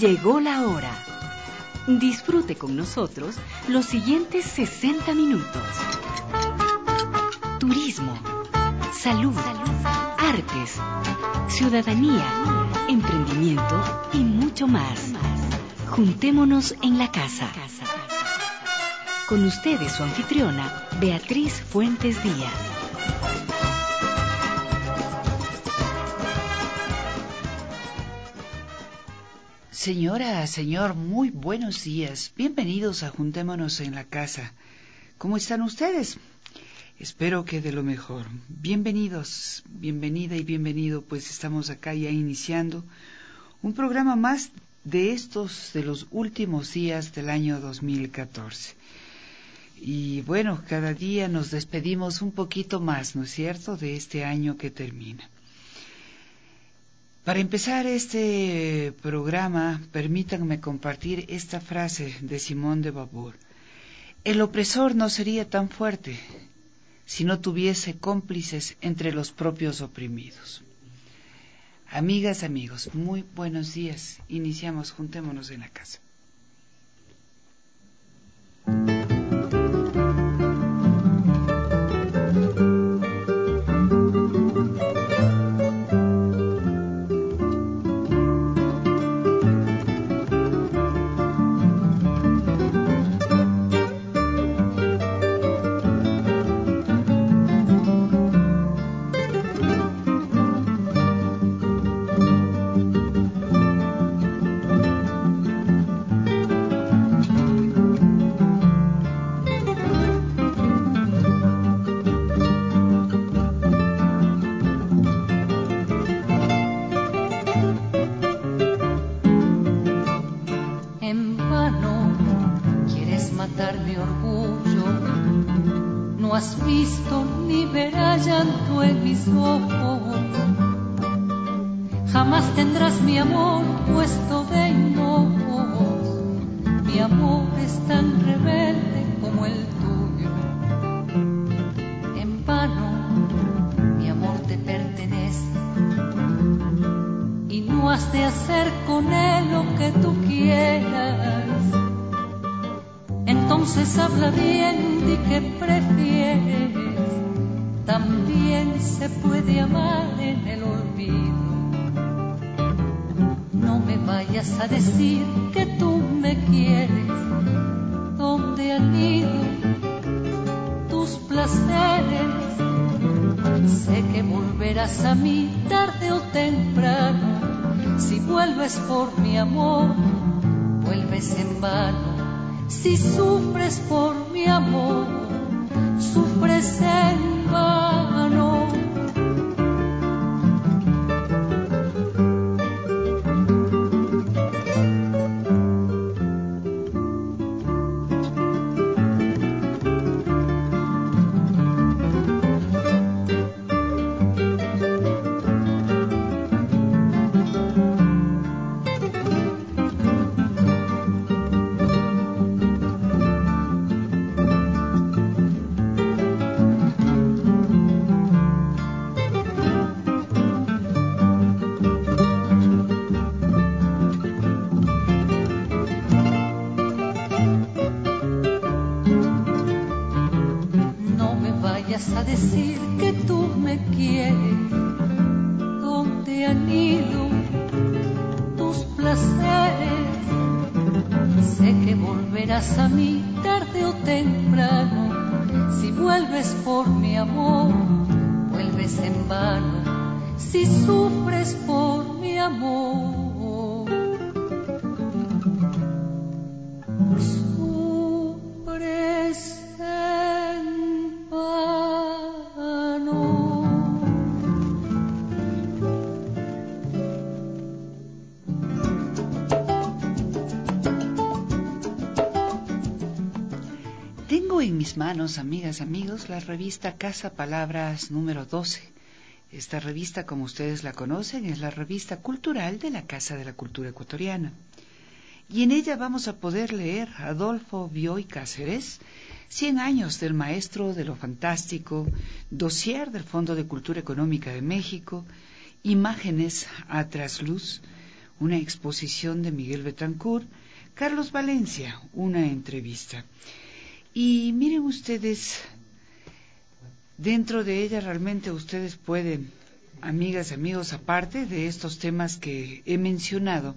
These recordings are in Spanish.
Llegó la hora. Disfrute con nosotros los siguientes 60 minutos. Turismo, salud, artes, ciudadanía, emprendimiento y mucho más. Juntémonos en la casa. Con ustedes su anfitriona, Beatriz Fuentes Díaz. Señora, señor, muy buenos días. Bienvenidos a Juntémonos en la casa. ¿Cómo están ustedes? Espero que de lo mejor. Bienvenidos, bienvenida y bienvenido, pues estamos acá ya iniciando un programa más de estos de los últimos días del año 2014. Y bueno, cada día nos despedimos un poquito más, ¿no es cierto?, de este año que termina. Para empezar este programa, permítanme compartir esta frase de Simone de Beauvoir. El opresor no sería tan fuerte si no tuviese cómplices entre los propios oprimidos. Amigas, amigos, muy buenos días. Iniciamos Juntémonos en la casa. Jamás tendrás mi amor puesto de hinojos. Mi amor es tan rebelde como el tuyo. En vano mi amor te pertenece y no has de hacer con él lo que tú quieras. Entonces habla bien, di que prefieres. También se puede amar en el olvido. No me vayas a decir que tú me quieres. ¿Dónde han ido tus placeres? Sé que volverás a mí tarde o temprano. Si vuelves por mi amor, vuelves en vano. Si sufres por mi amor, sufres en vano. A decir que tú me quieres. ¿Dónde han ido tus placeres? Sé que volverás a mí tarde o temprano. Si vuelves por mi amor, vuelves en vano. Si sufres por mi amor, sufres en vano. Tengo en mis manos, amigas, amigos, la revista Casa Palabras número 12. Esta revista, como ustedes la conocen, es la revista cultural de la Casa de la Cultura Ecuatoriana. Y en ella vamos a poder leer Adolfo Bioy Cáceres, 100 años del maestro de lo fantástico, dossier del Fondo de Cultura Económica de México, imágenes a trasluz, una exposición de Miguel Betancourt, Carlos Valencia, una entrevista. Y miren ustedes, dentro de ella realmente ustedes pueden, amigas y amigos, aparte de estos temas que he mencionado,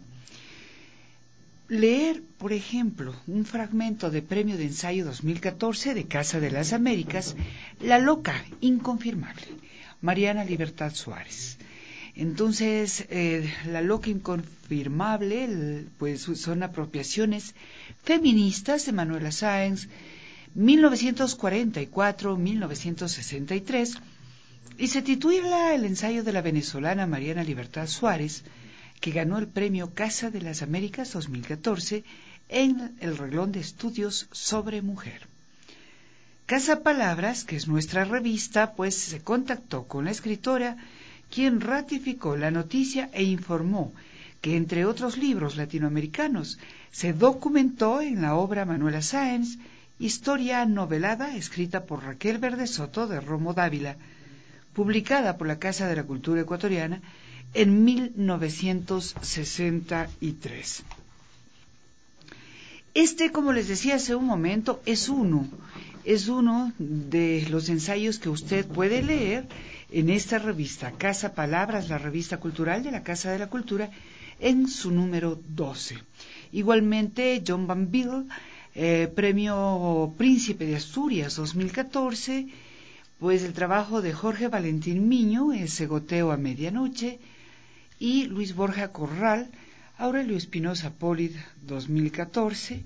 leer, por ejemplo, un fragmento de Premio de Ensayo 2014 de Casa de las Américas, La loca inconfirmable, Mariana Libertad Suárez. Entonces, La loca inconfirmable, pues son apropiaciones feministas de Manuela Sáenz, 1944-1963, y se titula el ensayo de la venezolana Mariana Libertad Suárez, que ganó el premio Casa de las Américas 2014 en el renglón de estudios sobre mujer. Casa Palabras, que es nuestra revista, pues se contactó con la escritora, quien ratificó la noticia e informó que, entre otros libros latinoamericanos, se documentó en la obra Manuela Sáenz, historia novelada escrita por Raquel Verdesoto de Romo Dávila, publicada por la Casa de la Cultura Ecuatoriana en 1963. Este, como les decía hace un momento, es uno de los ensayos que usted puede leer en esta revista, Casa Palabras, la revista cultural de la Casa de la Cultura, en su número 12. Igualmente, John Banville, Premio Príncipe de Asturias 2014, pues el trabajo de Jorge Valentín Miño, Ese goteo a medianoche, y Luis Borja Corral, Aurelio Espinosa Polid 2014,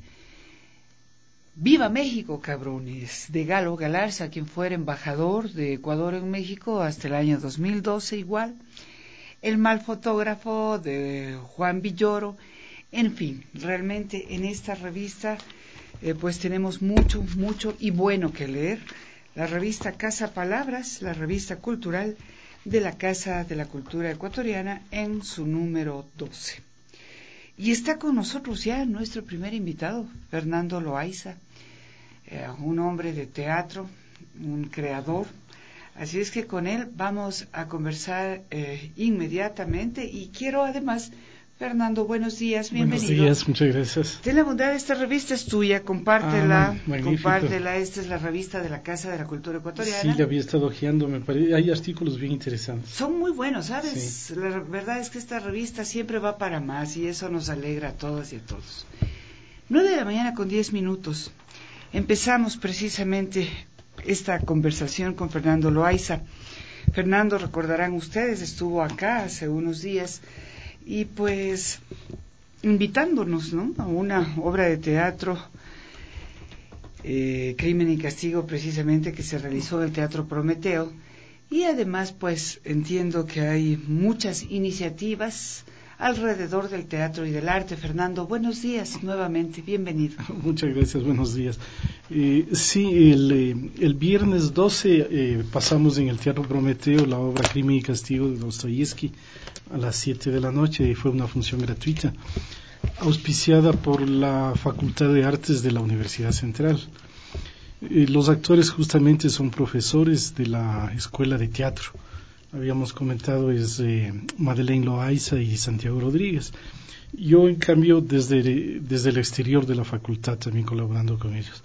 Viva México, cabrones, de Galo Galarza, quien fuera embajador de Ecuador en México hasta el año 2012 igual, El mal fotógrafo de Juan Villoro. En fin, realmente en esta revista pues tenemos mucho y bueno que leer. La revista Casa Palabras, la revista cultural de la Casa de la Cultura Ecuatoriana, en su número 12. Y está con nosotros ya nuestro primer invitado, Fernando Loaiza, un hombre de teatro, un creador. Así es que con él vamos a conversar inmediatamente, y quiero además, Fernando, buenos días, bienvenido. Buenos días, muchas gracias. Ten la bondad, esta revista es tuya, compártela, esta es la revista de la Casa de la Cultura Ecuatoriana. Sí, la había estado hojeando, me parece, hay artículos bien interesantes. Son muy buenos, ¿sabes? Sí. La verdad es que esta revista siempre va para más, y eso nos alegra a todas y a todos. 9:10 a.m. Empezamos precisamente esta conversación con Fernando Loaiza. Fernando, recordarán ustedes, estuvo acá hace unos días y pues invitándonos, ¿no?, a una obra de teatro, Crimen y Castigo, precisamente, que se realizó en el Teatro Prometeo. Y además pues entiendo que hay muchas iniciativas alrededor del teatro y del arte. Fernando, buenos días nuevamente, bienvenido. Muchas gracias, buenos días. Sí, el viernes 12 pasamos en el Teatro Prometeo la obra Crimen y Castigo de Dostoyevsky a las 7 de la noche, y fue una función gratuita, auspiciada por la Facultad de Artes de la Universidad Central. Los actores justamente son profesores de la Escuela de Teatro. Habíamos comentado, es Madeleine Loaiza y Santiago Rodríguez. Yo, en cambio, desde el exterior de la facultad, también colaborando con ellos.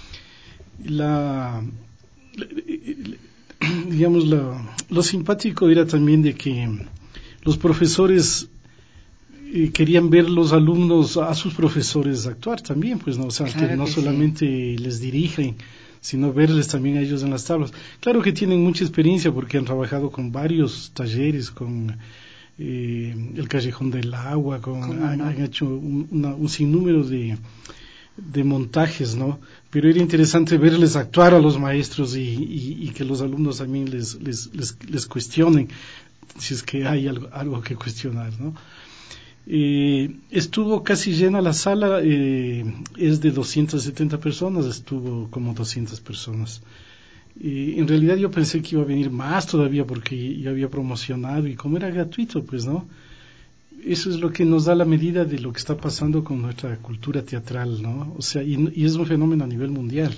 Lo simpático era también de que los profesores querían ver los alumnos a sus profesores actuar también, pues no, o sea, claro, que no solamente sí les dirigen, sino verles también a ellos en las tablas. Claro que tienen mucha experiencia porque han trabajado con varios talleres, con el Callejón del Agua, han hecho un sinnúmero de montajes, ¿no? Pero era interesante verles actuar a los maestros y que los alumnos también les cuestionen, si es que hay algo que cuestionar, ¿no? Estuvo casi llena la sala, es de 270 personas, estuvo como 200 personas. En realidad yo pensé que iba a venir más todavía, porque yo había promocionado, y como era gratuito, pues no. Eso es lo que nos da la medida de lo que está pasando con nuestra cultura teatral, ¿no? O sea, y es un fenómeno a nivel mundial.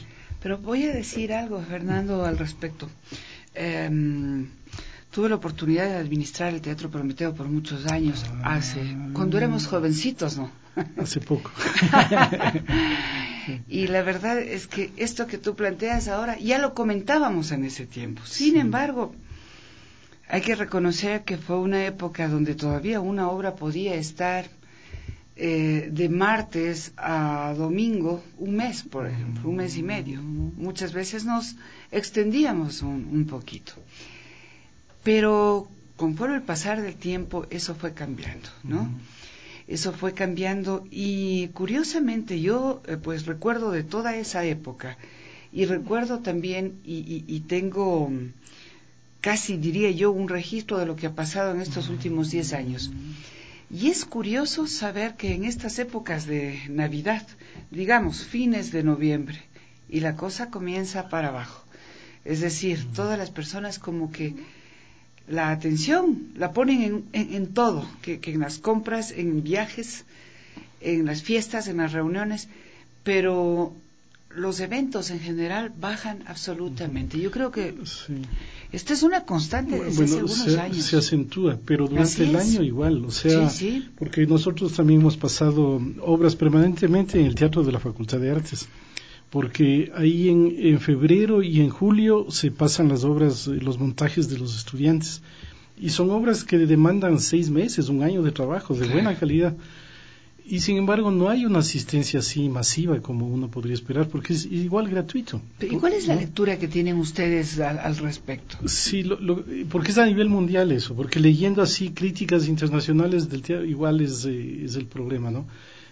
Tuve la oportunidad de administrar el Teatro Prometeo por muchos años, cuando éramos jovencitos, ¿no? Hace poco. Y la verdad es que esto que tú planteas ahora, ya lo comentábamos en ese tiempo. Sin embargo, hay que reconocer que fue una época donde todavía una obra podía estar de martes a domingo, un mes, por ejemplo, un mes y medio. Muchas veces nos extendíamos un poquito. Pero conforme el pasar del tiempo, eso fue cambiando, ¿no? Eso fue cambiando y curiosamente yo pues recuerdo de toda esa época y recuerdo también y tengo casi diría yo un registro de lo que ha pasado en estos últimos 10 años. Y es curioso saber que en estas épocas de Navidad, digamos fines de noviembre, y la cosa comienza para abajo. Es decir, todas las personas como que la atención la ponen en todo, que en las compras, en viajes, en las fiestas, en las reuniones, pero los eventos en general bajan absolutamente. Yo creo que esta es una constante desde hace algunos años. Se acentúa, pero durante el año igual, o sea, porque nosotros también hemos pasado obras permanentemente en el Teatro de la Facultad de Artes, porque ahí en febrero y en julio se pasan las obras, los montajes de los estudiantes, y son obras que demandan 6 meses, un año de trabajo, de buena calidad, y sin embargo no hay una asistencia así masiva como uno podría esperar, porque es igual gratuito. ¿Y cuál es la lectura que tienen ustedes al respecto? Sí, porque es a nivel mundial eso, porque leyendo así críticas internacionales del teatro igual es el problema, ¿no?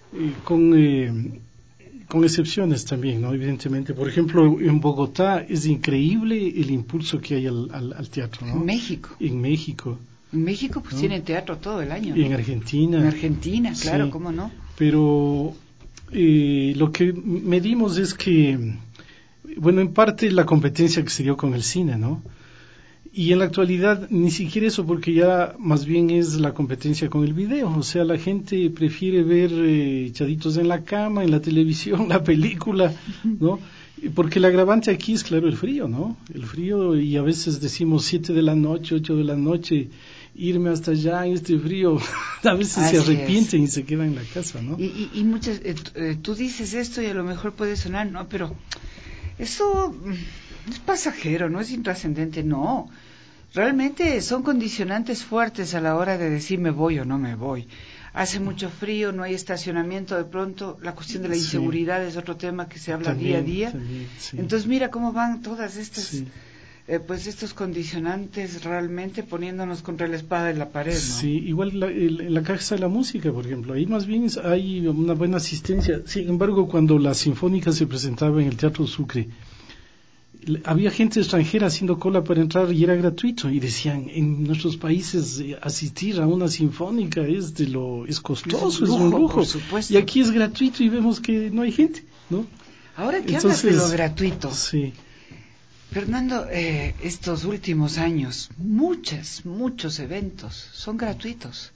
Con excepciones también, ¿no? Evidentemente. Por ejemplo, en Bogotá es increíble el impulso que hay al teatro, ¿no? En México. En México. En México pues tiene teatro todo el año, ¿no? Y en Argentina. En Argentina, claro, ¿cómo no? Pero lo que medimos es que, bueno, en parte la competencia que se dio con el cine, ¿no? Y en la actualidad ni siquiera eso, porque ya más bien es la competencia con el video. O sea, la gente prefiere ver echaditos en la cama, en la televisión, la película, ¿no? Porque el agravante aquí es, claro, el frío, ¿no? El frío, y a veces decimos 7 de la noche, 8 de la noche, irme hasta allá en este frío. A veces así se arrepienten y se quedan en la casa, ¿no? Y muchas, tú dices esto y a lo mejor puede sonar, no, pero eso es pasajero, no es intrascendente, no. Realmente son condicionantes fuertes a la hora de decir me voy o no me voy. Hace mucho frío, no hay estacionamiento, de pronto la cuestión de la inseguridad es otro tema que se habla también, día a día. Entonces mira cómo van todas estas, pues estos condicionantes realmente poniéndonos contra la espada de la pared, ¿no? Sí, igual la Casa de la Música, por ejemplo, ahí más bien hay una buena asistencia. Sin embargo, cuando la Sinfónica se presentaba en el Teatro Sucre, había gente extranjera haciendo cola para entrar y era gratuito, y decían, en nuestros países asistir a una sinfónica es costoso, es un lujo, por supuesto. Y aquí es gratuito y vemos que no hay gente, ¿no? Ahora que hablas de lo gratuito, sí. Fernando, estos últimos años muchos eventos son gratuitos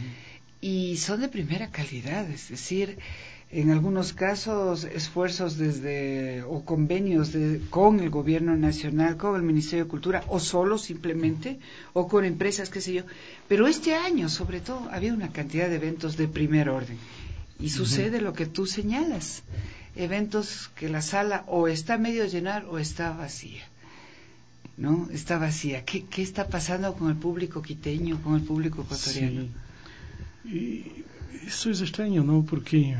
y son de primera calidad, es decir, en algunos casos esfuerzos o convenios con el gobierno nacional, con el Ministerio de Cultura, o solo simplemente, o con empresas, qué sé yo. Pero este año, sobre todo, había una cantidad de eventos de primer orden. Y sucede lo que tú señalas, eventos que la sala o está medio llenar o está vacía. ¿No? Está vacía. ¿Qué está pasando con el público quiteño, con el público ecuatoriano? Sí. Eso es extraño, ¿no? Porque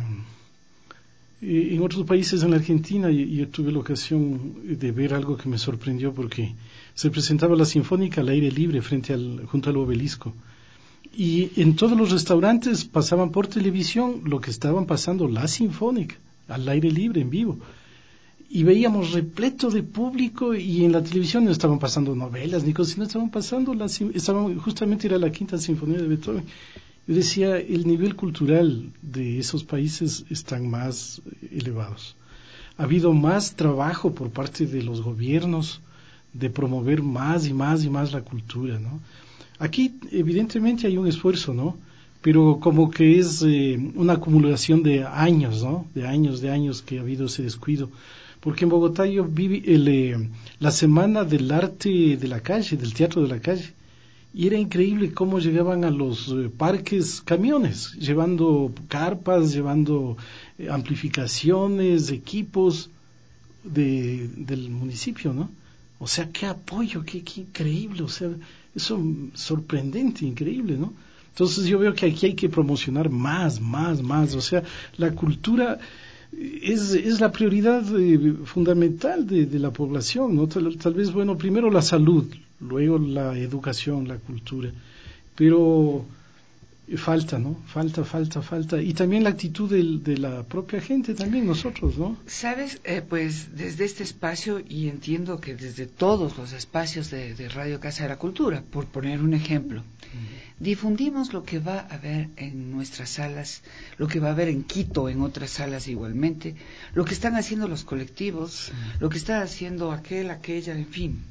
en otros países, en la Argentina, yo tuve la ocasión de ver algo que me sorprendió, porque se presentaba la Sinfónica al aire libre junto al obelisco, y en todos los restaurantes pasaban por televisión lo que estaban pasando la Sinfónica al aire libre, en vivo, y veíamos repleto de público, y en la televisión no estaban pasando novelas ni cosas, sino estaban pasando justamente era la Quinta Sinfonía de Beethoven. Yo decía, el nivel cultural de esos países están más elevados. Ha habido más trabajo por parte de los gobiernos de promover más y más y más la cultura, ¿no? Aquí, evidentemente, hay un esfuerzo, ¿no? Pero como que es una acumulación de años, ¿no? De años que ha habido ese descuido. Porque en Bogotá yo viví la Semana del Arte de la Calle, del Teatro de la Calle. y era increíble cómo llegaban a los parques camiones, llevando carpas, llevando amplificaciones, equipos del municipio, ¿no? O sea, qué apoyo, qué increíble, o sea, eso sorprendente, increíble, ¿no? Entonces yo veo que aquí hay que promocionar más, o sea, la cultura es la prioridad fundamental de la población, ¿no? Tal vez, bueno, primero la salud, luego la educación, la cultura, pero falta, ¿no? Falta. Y también la actitud de la propia gente, también nosotros, ¿no? Sabes, pues desde este espacio, y entiendo que desde todos los espacios de Radio Casa de la Cultura, por poner un ejemplo, difundimos lo que va a haber en nuestras salas, lo que va a haber en Quito, en otras salas igualmente, lo que están haciendo los colectivos, lo que está haciendo aquella, en fin.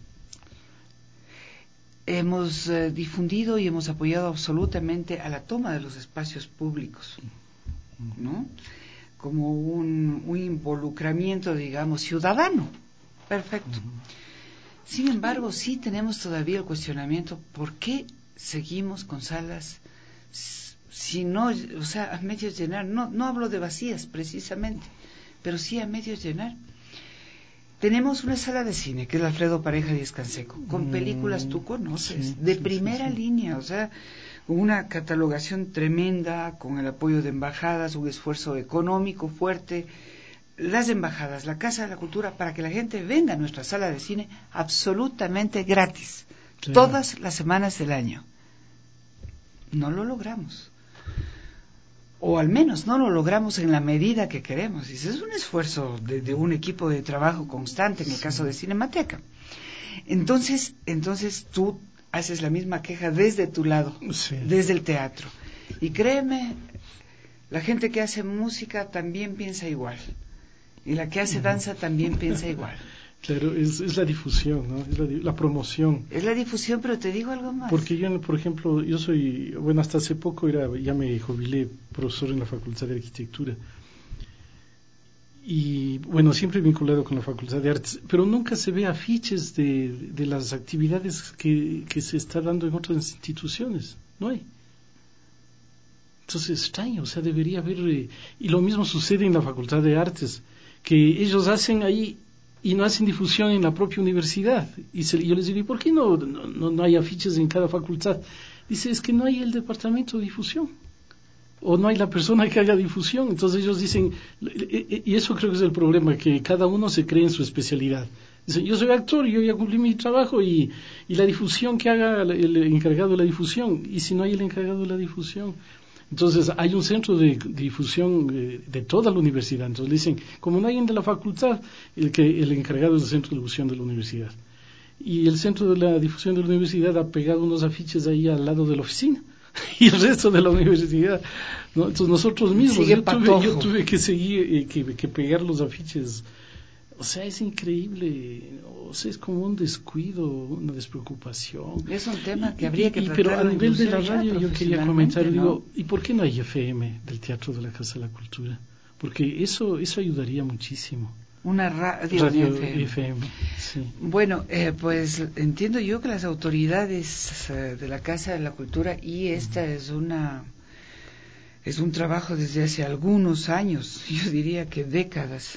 Hemos difundido y hemos apoyado absolutamente a la toma de los espacios públicos, ¿no? Como un involucramiento, digamos, ciudadano. Perfecto. Sin embargo, sí tenemos todavía el cuestionamiento, ¿por qué seguimos con salas si no, o sea, a medios llenar? No hablo de vacías precisamente, pero sí a medios llenar. Tenemos una sala de cine, que es la Alfredo Pareja Díaz Canseco, con películas tú conoces, de primera línea, o sea, con una catalogación tremenda, con el apoyo de embajadas, un esfuerzo económico fuerte, las embajadas, la Casa de la Cultura, para que la gente venga a nuestra sala de cine absolutamente gratis, todas las semanas del año. No lo logramos. O al menos no lo logramos en la medida que queremos. Y ese es un esfuerzo de un equipo de trabajo constante, en el caso de Cinemateca. Entonces tú haces la misma queja desde tu lado, desde el teatro. Y créeme, la gente que hace música también piensa igual. Y la que hace danza también piensa igual. Claro, es la difusión, ¿no? Es la promoción. Es la difusión, pero te digo algo más. Porque yo, por ejemplo, yo soy, bueno, hasta hace poco ya me jubilé profesor en la Facultad de Arquitectura. Y, bueno, siempre vinculado con la Facultad de Artes, pero nunca se ve afiches de las actividades que se está dando en otras instituciones. No hay. Entonces, extraño, o sea, debería haber... y lo mismo sucede en la Facultad de Artes, que ellos hacen ahí... y no hacen difusión en la propia universidad. Y yo les digo, ¿y por qué no hay afiches en cada facultad? Dice, es que no hay el departamento de difusión, o no hay la persona que haga difusión. Entonces ellos dicen, y eso creo que es el problema, que cada uno se cree en su especialidad. Dicen, yo soy actor, yo ya cumplí mi trabajo, y la difusión que haga el encargado de la difusión. Y si no hay el encargado de la difusión... Entonces hay un centro de difusión de toda la universidad. Entonces le dicen, como no hay en de la facultad, el encargado es el centro de difusión de la universidad. Y el centro de la difusión de la universidad ha pegado unos afiches ahí al lado de la oficina. Y el resto de la universidad, ¿no? Entonces nosotros mismos, yo tuve que seguir, que pegar los afiches. O sea, es increíble, o sea, es como un descuido, una despreocupación. Es un tema que habría que tratar. Pero a nivel de la radio yo quería comentar, digo, ¿y por qué no hay FM del Teatro de la Casa de la Cultura? Porque eso ayudaría muchísimo. Una radio FM. Sí. Bueno, pues entiendo yo que las autoridades de la Casa de la Cultura, y esta es un trabajo desde hace algunos años, yo diría que décadas.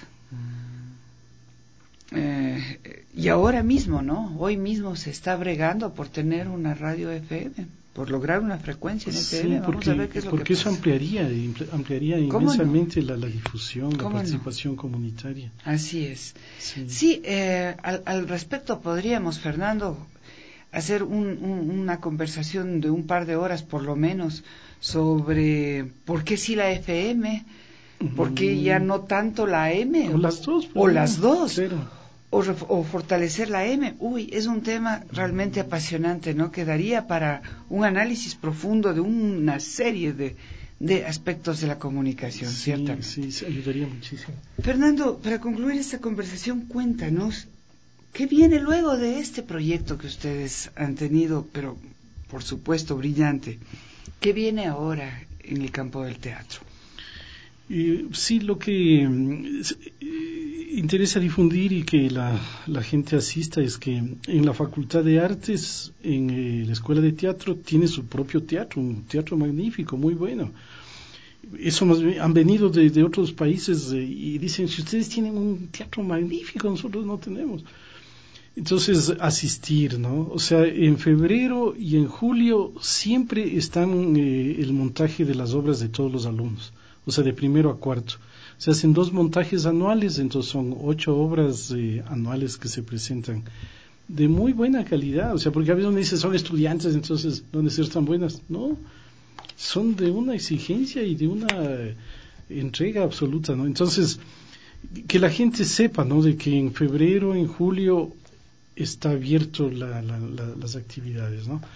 Y ahora mismo, ¿no? Hoy mismo se está bregando por tener una radio FM, por lograr una frecuencia en FM. Vamos a ver qué es lo que pasa. Porque eso ampliaría inmensamente la difusión, la participación comunitaria. Así es. Sí, al respecto podríamos, Fernando, hacer una conversación de un par de horas por lo menos sobre por qué sí la FM, por qué ya no tanto la AM. O las dos. O las dos. Claro. O fortalecer la M. Es un tema realmente apasionante, ¿no? Que daría para un análisis profundo de una serie de aspectos de la comunicación, ¿cierto? Sí, ayudaría muchísimo. Fernando, para concluir esta conversación, cuéntanos, ¿qué viene luego de este proyecto que ustedes han tenido, pero por supuesto brillante? ¿Qué viene ahora en el campo del teatro? Sí, lo que interesa difundir y que la gente asista es que en la Facultad de Artes, en la Escuela de Teatro, tiene su propio teatro, un teatro magnífico, muy bueno. Eso más bien, han venido de otros países y dicen, si ustedes tienen un teatro magnífico, nosotros no tenemos. Entonces, asistir, ¿no? O sea, en febrero y en julio siempre están el montaje de las obras de todos los alumnos, o sea, de primero a cuarto. Se hacen 2 montajes anuales, entonces son 8 obras anuales que se presentan de muy buena calidad, o sea, porque a veces uno dice, son estudiantes, entonces no han de ser tan buenas. No, son de una exigencia y de una entrega absoluta, ¿no? Entonces, que la gente sepa, ¿no?, de que en febrero, en julio está abierto las actividades, ¿no?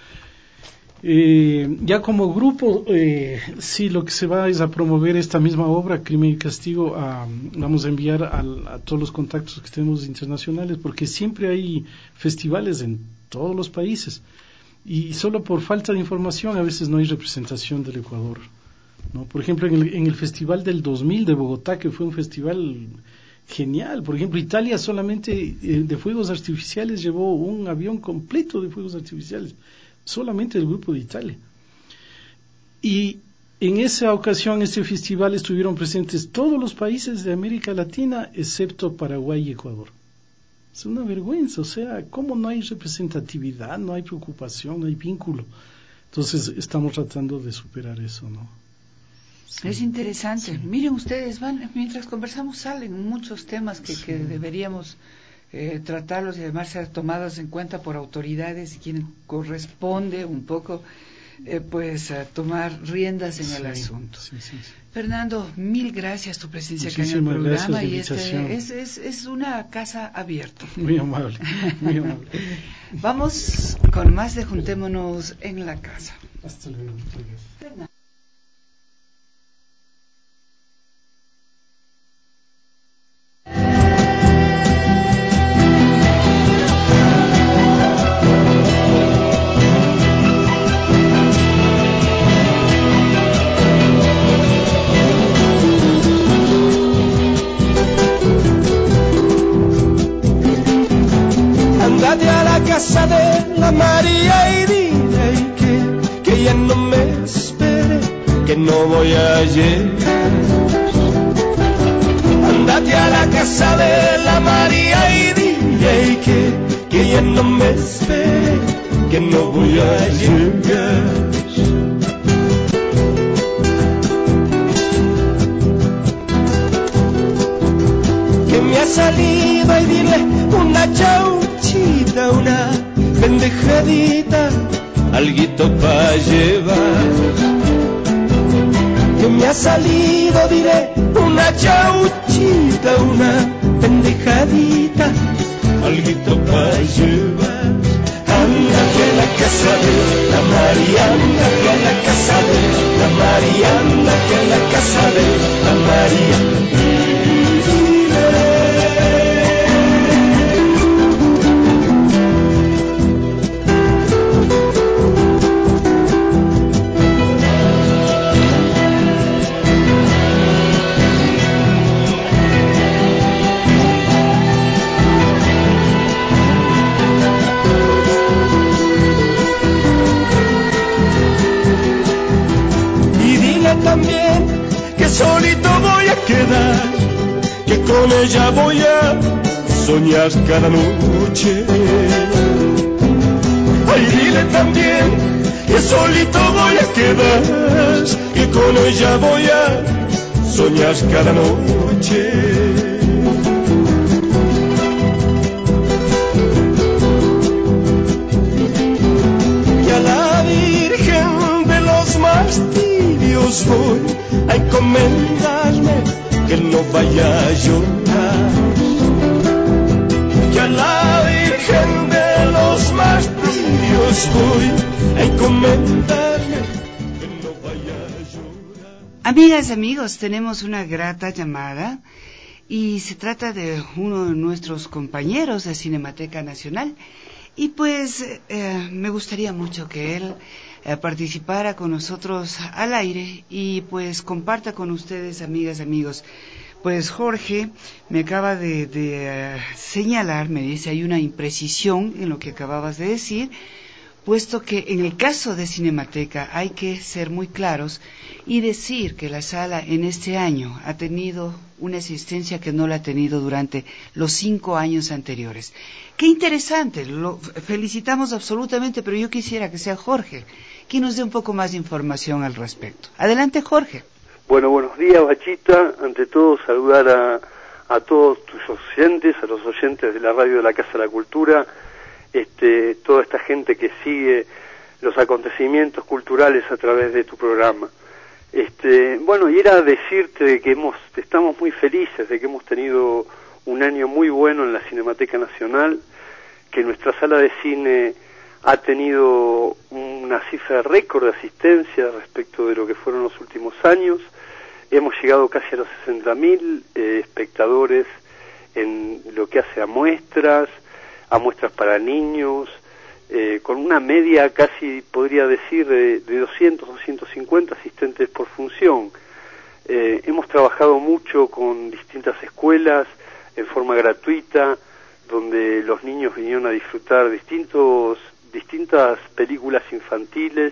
Ya como grupo, sí, lo que se va es a promover esta misma obra, Crimen y Castigo, vamos a enviar a todos los contactos que tenemos internacionales, porque siempre hay festivales en todos los países, y solo por falta de información a veces no hay representación del Ecuador, ¿no? Por ejemplo, en el Festival del 2000 de Bogotá, que fue un festival genial. Por ejemplo, Italia solamente de fuegos artificiales llevó un avión completo de fuegos artificiales, solamente el grupo de Italia. Y en esa ocasión, este festival, estuvieron presentes todos los países de América Latina, excepto Paraguay y Ecuador. Es una vergüenza, o sea, ¿cómo no hay representatividad, no hay preocupación, no hay vínculo? Entonces, estamos tratando de superar eso, ¿no? Sí. Es interesante. Sí. Miren ustedes, mientras conversamos salen muchos temas que deberíamos tratarlos y además ser tomados en cuenta por autoridades y quien corresponde un poco pues a tomar riendas en el asunto. Sí. Fernando, mil gracias tu presencia acá en el programa y es una casa abierta. Muy amable, muy amable. Vamos con más de Juntémonos en la Casa. Hasta luego. Fernando. Casa de la María y dile que ella no me espere, que no voy a llegar. Andate a la casa de la María y dile que ella no me espere, que no voy a llegar. Que me ha salido y dile una chauchita, una pendejadita, alguito pa' llevar. Que me ha salido, diré, una chauchita, una pendejadita, alguito pa' llevar. Ándate a la casa de la María, ándate a la casa de la María, ándate a la casa de la María. También que solito voy a quedar, que con ella voy a soñar cada noche. Ay, dile también que solito voy a quedar, que con ella voy a soñar cada noche. Y a la Virgen de los martirios voy a encomendarme, que no vaya a llorar. Que a la Virgen de los martirios voy a encomendarme, que no vaya a llorar. Amigas, amigos, tenemos una grata llamada y se trata de uno de nuestros compañeros de Cinemateca Nacional y pues me gustaría mucho que él participara con nosotros al aire y pues comparta con ustedes, amigas, amigos. Pues Jorge me acaba de señalar, me dice, hay una imprecisión en lo que acababas de decir, puesto que en el caso de Cinemateca hay que ser muy claros y decir que la sala en este año ha tenido una asistencia que no la ha tenido durante los 5 años anteriores. Qué interesante, lo felicitamos absolutamente, pero yo quisiera que sea Jorge quien nos dé un poco más de información al respecto. Adelante, Jorge. Bueno, buenos días, Bachita. Ante todo, saludar a todos tus oyentes, a los oyentes de la radio de la Casa de la Cultura, toda esta gente que sigue los acontecimientos culturales a través de tu programa. Bueno, y era decirte que estamos muy felices de que hemos tenido un año muy bueno en la Cinemateca Nacional, que nuestra sala de cine ha tenido una cifra récord de asistencia respecto de lo que fueron los últimos años. Hemos llegado casi a los 60.000 espectadores en lo que hace a muestras para niños, con una media casi, podría decir, de 200, 250 asistentes por función. Hemos trabajado mucho con distintas escuelas en forma gratuita, donde los niños vinieron a disfrutar distintas películas infantiles.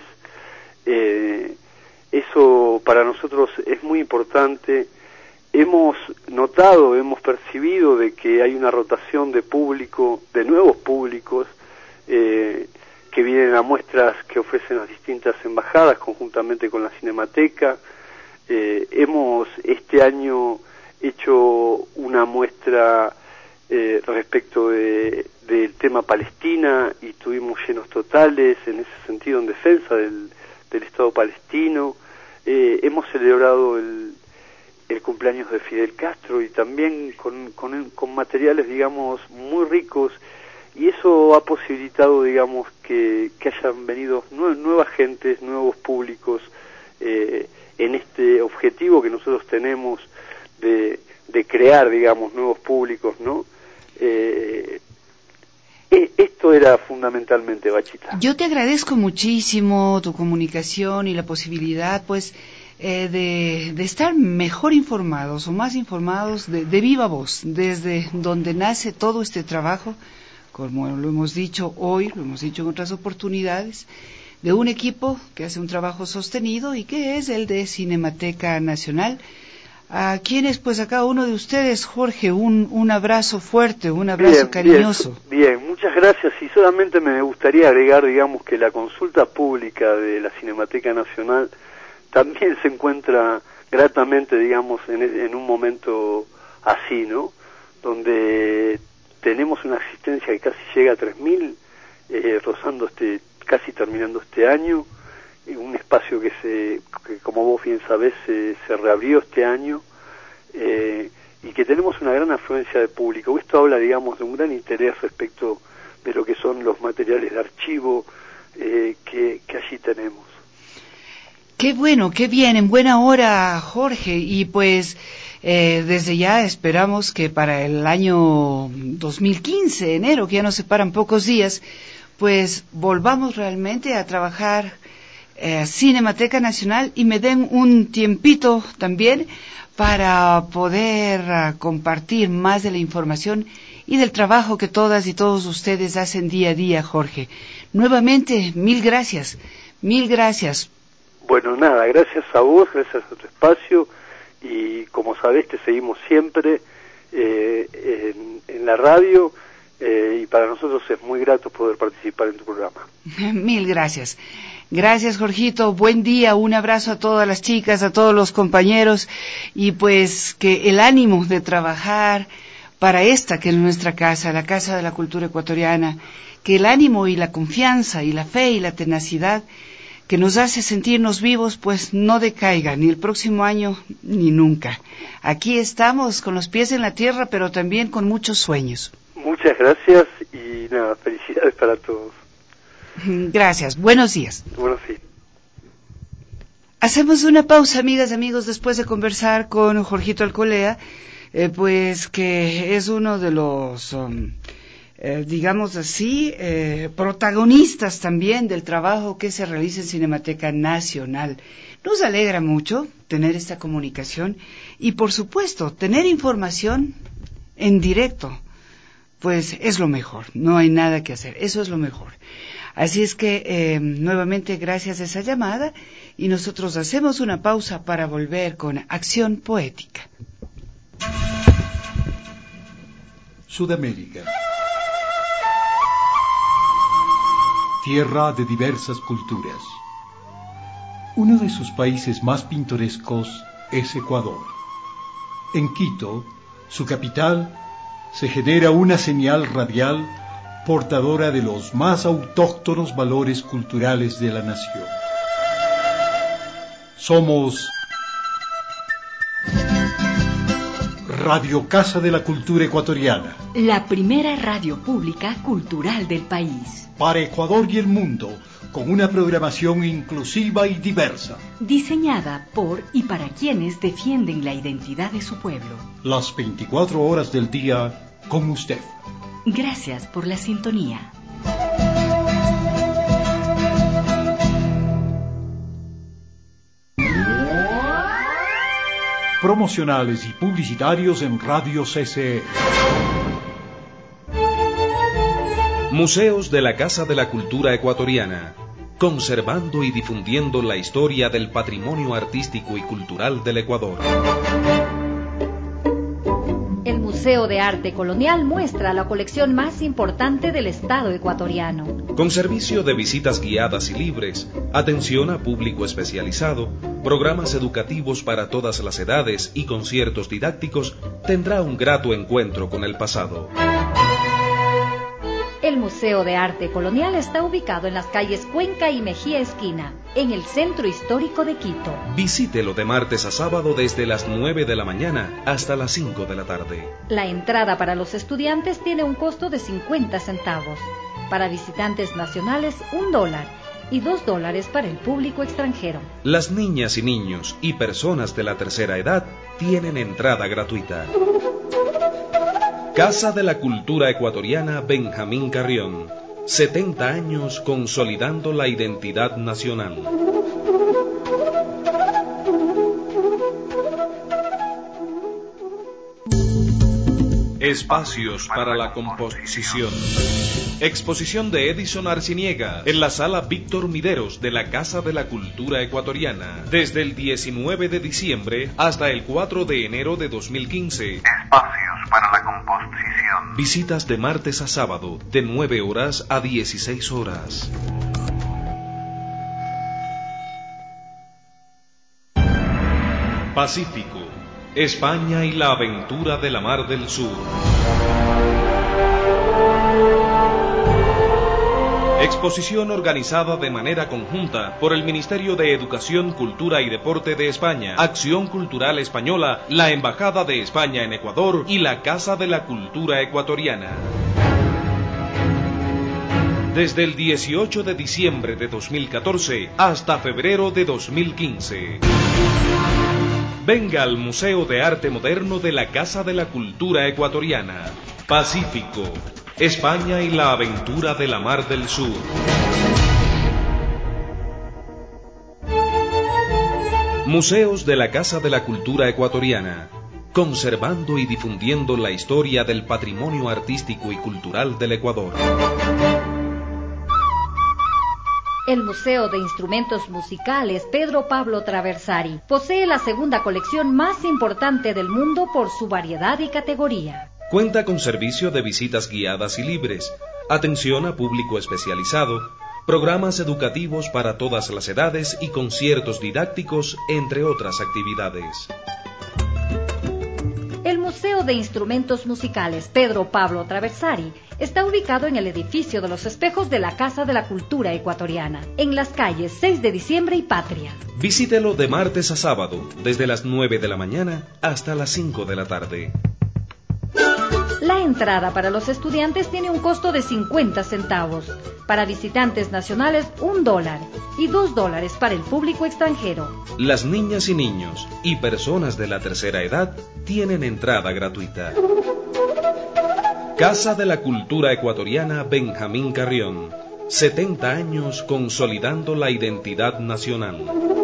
Eso para nosotros es muy importante. Hemos percibido de que hay una rotación de público, de nuevos públicos, que vienen a muestras que ofrecen las distintas embajadas conjuntamente con la Cinemateca. Hemos este año hecho una muestra respecto del tema Palestina y tuvimos llenos totales en ese sentido, en defensa del Estado palestino. Hemos celebrado el cumpleaños de Fidel Castro y también con materiales, digamos, muy ricos, y eso ha posibilitado, digamos, que hayan venido nuevas gentes, nuevos públicos en este objetivo que nosotros tenemos de crear, digamos, nuevos públicos, ¿no? Esto era fundamentalmente, Bachita. Yo te agradezco muchísimo tu comunicación y la posibilidad, pues, de estar mejor informados o más informados de viva voz, desde donde nace todo este trabajo, como lo hemos dicho hoy, lo hemos dicho en otras oportunidades, de un equipo que hace un trabajo sostenido y que es el de Cinemateca Nacional. A quienes, pues a cada uno de ustedes, Jorge, un abrazo fuerte, un abrazo cariñoso. Bien, muchas gracias, y solamente me gustaría agregar, digamos, que la consulta pública de la Cinemateca Nacional también se encuentra gratamente, digamos, en un momento así, ¿no? Donde tenemos una asistencia que casi llega a 3.000, rozando casi terminando este año, un espacio que como vos bien sabés, se reabrió este año, y que tenemos una gran afluencia de público. Esto habla, digamos, de un gran interés respecto de lo que son los materiales de archivo que allí tenemos. Qué bueno, qué bien, en buena hora, Jorge, y pues desde ya esperamos que para el año 2015, enero, que ya nos separan pocos días, pues volvamos realmente a trabajar Cinemateca Nacional y me den un tiempito también para poder compartir más de la información y del trabajo que todas y todos ustedes hacen día a día, Jorge. Nuevamente, mil gracias. Bueno, nada, gracias a vos, gracias a tu espacio, y como sabés te seguimos siempre en la radio, y para nosotros es muy grato poder participar en tu programa. Mil gracias. Gracias, Jorgito. Buen día, un abrazo a todas las chicas, a todos los compañeros, y pues que el ánimo de trabajar para esta que es nuestra casa, la Casa de la Cultura Ecuatoriana, que el ánimo y la confianza y la fe y la tenacidad que nos hace sentirnos vivos, pues no decaiga ni el próximo año ni nunca. Aquí estamos con los pies en la tierra, pero también con muchos sueños. Muchas gracias y nada, felicidades para todos. Gracias, buenos días. Buenos días. Hacemos una pausa, amigas, amigos, después de conversar con Jorgito Alcolea, pues que es uno de los digamos así, protagonistas también del trabajo que se realiza en Cinemateca Nacional. Nos alegra mucho tener esta comunicación y, por supuesto, tener información en directo, pues es lo mejor, no hay nada que hacer, eso es lo mejor. Así es que, nuevamente, gracias a esa llamada, y nosotros hacemos una pausa para volver con Acción Poética. Sudamérica. Tierra de diversas culturas. Uno de sus países más pintorescos es Ecuador. En Quito, su capital, se genera una señal radial portadora de los más autóctonos valores culturales de la nación. Somos Radio Casa de la Cultura Ecuatoriana, la primera radio pública cultural del país. para Ecuador y el mundo, con una programación inclusiva y diversa. Diseñada por y para quienes defienden la identidad de su pueblo. Las 24 horas del día con usted. Gracias por la sintonía. Promocionales y publicitarios en Radio CCE. Museos de la Casa de la Cultura Ecuatoriana, conservando y difundiendo la historia del patrimonio artístico y cultural del Ecuador. El Museo de Arte Colonial muestra la colección más importante del Estado ecuatoriano. Con servicio de visitas guiadas y libres, atención a público especializado, programas educativos para todas las edades y conciertos didácticos, tendrá un grato encuentro con el pasado. El Museo de Arte Colonial está ubicado en las calles Cuenca y Mejía Esquina, en el centro histórico de Quito. Visítelo de martes a sábado desde las 9 de la mañana hasta las 5 de la tarde. La entrada para los estudiantes tiene un costo de 50 centavos. Para visitantes nacionales, $1 y $2 para el público extranjero. Las niñas y niños y personas de la tercera edad tienen entrada gratuita. Casa de la Cultura Ecuatoriana Benjamín Carrión. 70 años consolidando la identidad nacional. Espacios para la composición. Exposición de Edison Arciniega en la sala Víctor Mideros de la Casa de la Cultura Ecuatoriana, desde el 19 de diciembre hasta el 4 de enero de 2015. Espacios para la composición. Visitas de martes a sábado, de 9 horas a 16 horas. Pacífico, España y la aventura de la Mar del Sur. Exposición organizada de manera conjunta por el Ministerio de Educación, Cultura y Deporte de España, Acción Cultural Española, la Embajada de España en Ecuador y la Casa de la Cultura Ecuatoriana. Desde el 18 de diciembre de 2014 hasta febrero de 2015. Venga al Museo de Arte Moderno de la Casa de la Cultura Ecuatoriana. Pacífico, España y la aventura de la Mar del Sur. Museos de la Casa de la Cultura Ecuatoriana, conservando y difundiendo la historia del patrimonio artístico y cultural del Ecuador. El Museo de Instrumentos Musicales Pedro Pablo Traversari posee la segunda colección más importante del mundo por su variedad y categoría. Cuenta con servicio de visitas guiadas y libres, atención a público especializado, programas educativos para todas las edades y conciertos didácticos, entre otras actividades. El Museo de Instrumentos Musicales Pedro Pablo Traversari está ubicado en el edificio de los Espejos de la Casa de la Cultura Ecuatoriana, en las calles 6 de diciembre y Patria. Visítelo de martes a sábado, desde las 9 de la mañana hasta las 5 de la tarde. La entrada para los estudiantes tiene un costo de 50 centavos. Para visitantes nacionales, $1 y $2 para el público extranjero. Las niñas y niños y personas de la tercera edad tienen entrada gratuita. Casa de la Cultura Ecuatoriana Benjamín Carrión. 70 años consolidando la identidad nacional.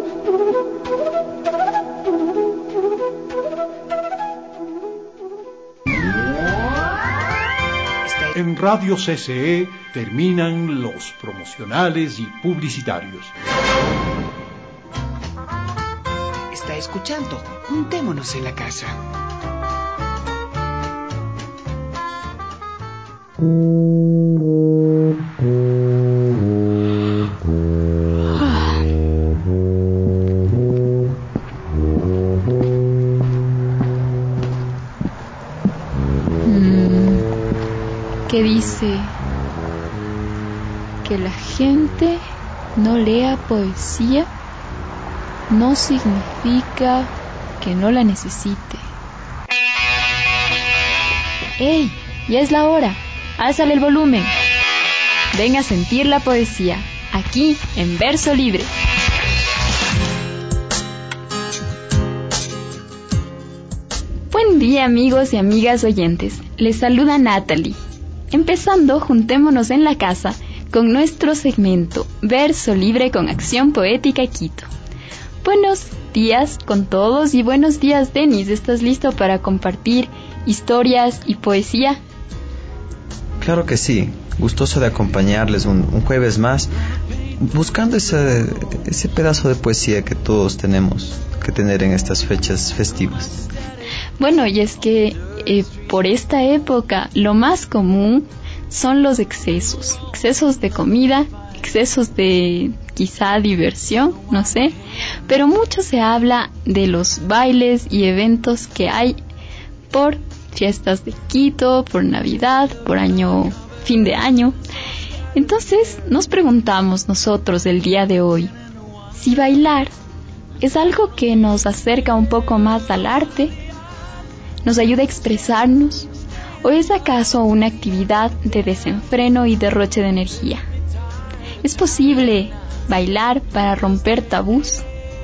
En Radio CCE terminan los promocionales y publicitarios. Está escuchando Juntémonos en la Casa. Que dice que la gente no lea poesía no significa que no la necesite. ¡Ey! Ya es la hora. Álzale el volumen. Ven a sentir la poesía, aquí en Verso Libre. Buen día, amigos y amigas oyentes. Les saluda Natalie. Empezando, juntémonos en la casa con nuestro segmento Verso Libre con Acción Poética Quito. Buenos días con todos y buenos días, Denis. ¿Estás listo para compartir historias y poesía? Claro que sí, gustoso de acompañarles un jueves más, buscando ese pedazo de poesía que todos tenemos que tener en estas fechas festivas. Bueno, y es que por esta época lo más común son los excesos de comida, excesos de quizá diversión, no sé, pero mucho se habla de los bailes y eventos que hay por fiestas de Quito, por Navidad, por fin de año. Entonces nos preguntamos nosotros el día de hoy, si bailar es algo que nos acerca un poco más al arte, nos ayuda a expresarnos, o es acaso una actividad de desenfreno y derroche de energía. ¿Es posible bailar para romper tabús?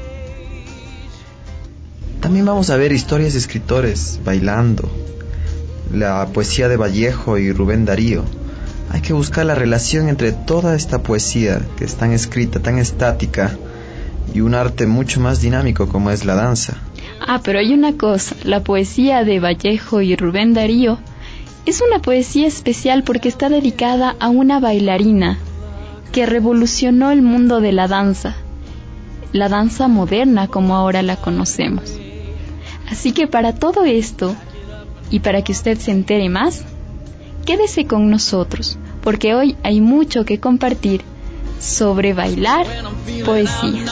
También vamos a ver historias de escritores bailando, la poesía de Vallejo y Rubén Darío. Hay que buscar la relación entre toda esta poesía que es tan escrita, tan estática, y un arte mucho más dinámico como es la danza. Pero hay una cosa, la poesía de Vallejo y Rubén Darío es una poesía especial porque está dedicada a una bailarina que revolucionó el mundo de la danza moderna como ahora la conocemos. Así que para todo esto, y para que usted se entere más, quédese con nosotros, porque hoy hay mucho que compartir sobre bailar poesía.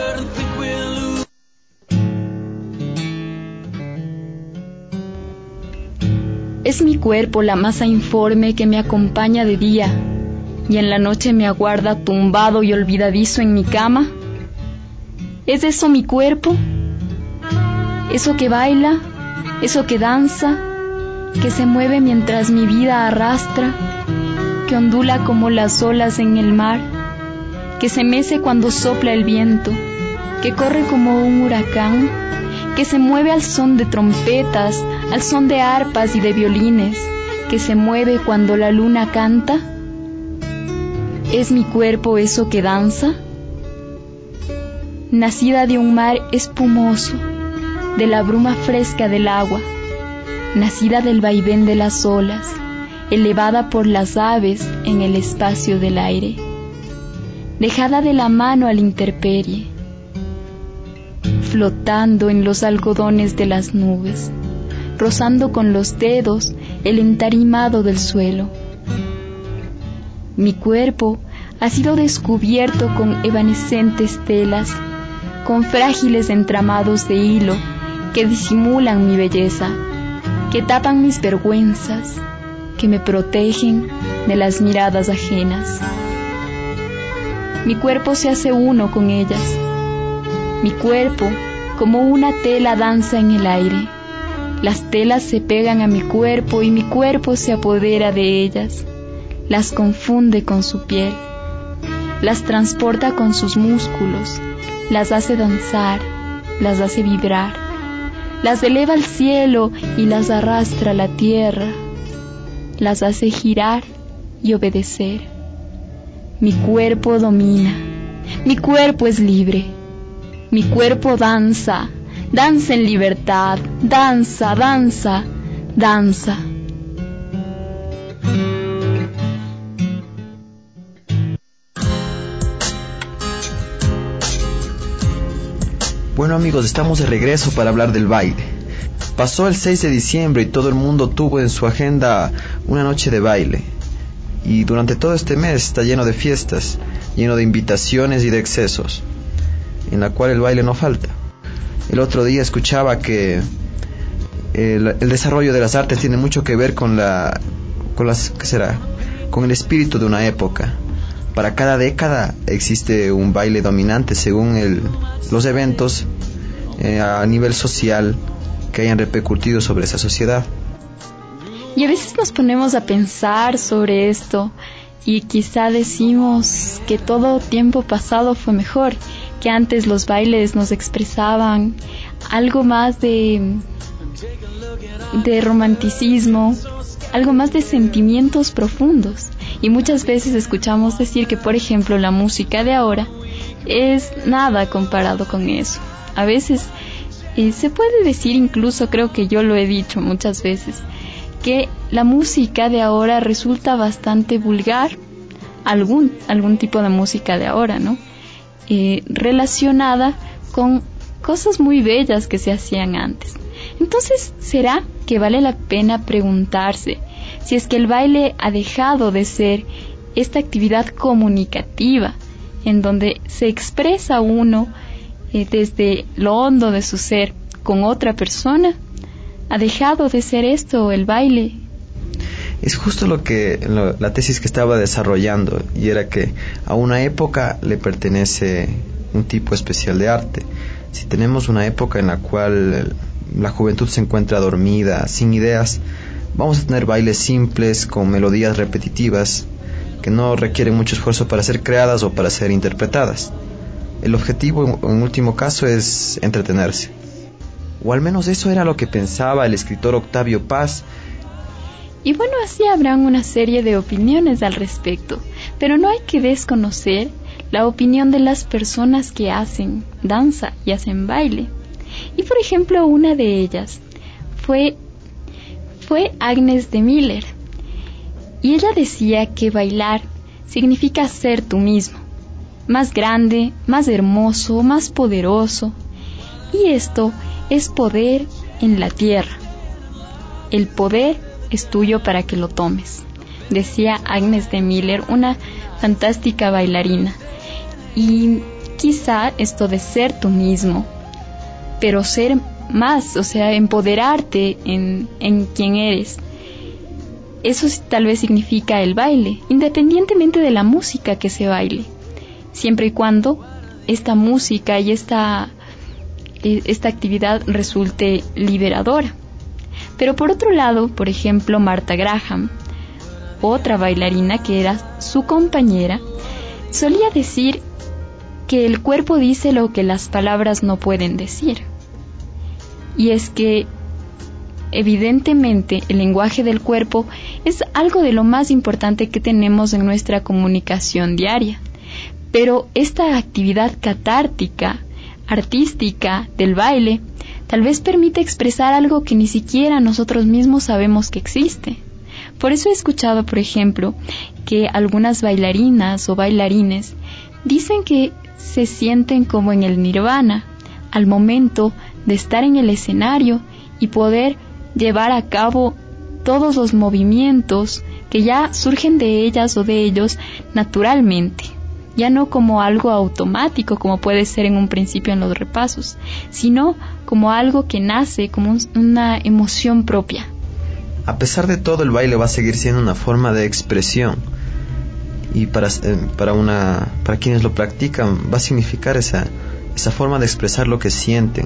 Es mi cuerpo la masa informe que me acompaña de día y en la noche me aguarda tumbado y olvidadizo en mi cama. ¿Es eso mi cuerpo? Eso que baila, eso que danza, que se mueve mientras mi vida arrastra, que ondula como las olas en el mar, que se mece cuando sopla el viento, que corre como un huracán, que se mueve al son de trompetas, al son de arpas y de violines, que se mueve cuando la luna canta. ¿Es mi cuerpo eso que danza? Nacida de un mar espumoso, de la bruma fresca del agua, nacida del vaivén de las olas, elevada por las aves en el espacio del aire, dejada de la mano a la intemperie, flotando en los algodones de las nubes, rozando con los dedos el entarimado del suelo. Mi cuerpo ha sido descubierto con evanescentes telas, con frágiles entramados de hilo que disimulan mi belleza, que tapan mis vergüenzas, que me protegen de las miradas ajenas. Mi cuerpo se hace uno con ellas. Mi cuerpo, como una tela, danza en el aire. Las telas se pegan a mi cuerpo y mi cuerpo se apodera de ellas. Las confunde con su piel, las transporta con sus músculos, las hace danzar, las hace vibrar, las eleva al cielo y las arrastra a la tierra. las hace girar y obedecer. Mi cuerpo domina, mi cuerpo es libre, mi cuerpo danza, danza en libertad, danza, danza, danza. Bueno amigos, estamos de regreso para hablar del baile. Pasó el 6 de diciembre y todo el mundo tuvo en su agenda una noche de baile. Y durante todo este mes está lleno de fiestas, lleno de invitaciones y de excesos, en la cual el baile no falta. El otro día escuchaba que el desarrollo de las artes tiene mucho que ver con el espíritu de una época. Para cada década existe un baile dominante según los eventos a nivel social que hayan repercutido sobre esa sociedad. Y a veces nos ponemos a pensar sobre esto y quizá decimos que todo tiempo pasado fue mejor, que antes los bailes nos expresaban algo más de romanticismo, algo más de sentimientos profundos. Y muchas veces escuchamos decir que, por ejemplo, la música de ahora es nada comparado con eso. A veces se puede decir, incluso creo que yo lo he dicho muchas veces, que la música de ahora resulta bastante vulgar, algún tipo de música de ahora, ¿no? Relacionada con cosas muy bellas que se hacían antes. Entonces, ¿será que vale la pena preguntarse si es que el baile ha dejado de ser esta actividad comunicativa en donde se expresa uno desde lo hondo de su ser con otra persona? ¿Ha dejado de ser esto el baile? Es justo la tesis que estaba desarrollando, y era que a una época le pertenece un tipo especial de arte. Si tenemos una época en la cual la juventud se encuentra dormida, sin ideas, vamos a tener bailes simples con melodías repetitivas que no requieren mucho esfuerzo para ser creadas o para ser interpretadas. El objetivo, en último caso, es entretenerse. O al menos eso era lo que pensaba el escritor Octavio Paz. Y bueno, así habrán una serie de opiniones al respecto, pero no hay que desconocer la opinión de las personas que hacen danza y hacen baile. Y por ejemplo, una de ellas fue Agnes de Miller, y ella decía que bailar significa ser tú mismo, más grande, más hermoso, más poderoso, y esto es poder en la tierra. El poder es tuyo para que lo tomes, decía Agnes de Miller, una fantástica bailarina. Y quizá esto de ser tú mismo, pero ser más, o sea, empoderarte en quien eres, eso tal vez significa el baile, independientemente de la música que se baile, siempre y cuando esta música y esta actividad resulte liberadora. Pero por otro lado, por ejemplo, Martha Graham, otra bailarina que era su compañera, solía decir que el cuerpo dice lo que las palabras no pueden decir. Y es que evidentemente el lenguaje del cuerpo es algo de lo más importante que tenemos en nuestra comunicación diaria. Pero esta actividad catártica, artística del baile, tal vez permite expresar algo que ni siquiera nosotros mismos sabemos que existe. Por eso he escuchado, por ejemplo, que algunas bailarinas o bailarines dicen que se sienten como en el nirvana al momento de estar en el escenario y poder llevar a cabo todos los movimientos que ya surgen de ellas o de ellos naturalmente, ya no como algo automático como puede ser en un principio en los repasos, sino como algo que nace como una emoción propia. A pesar de todo, el baile va a seguir siendo una forma de expresión, y para quienes lo practican va a significar esa forma de expresar lo que sienten.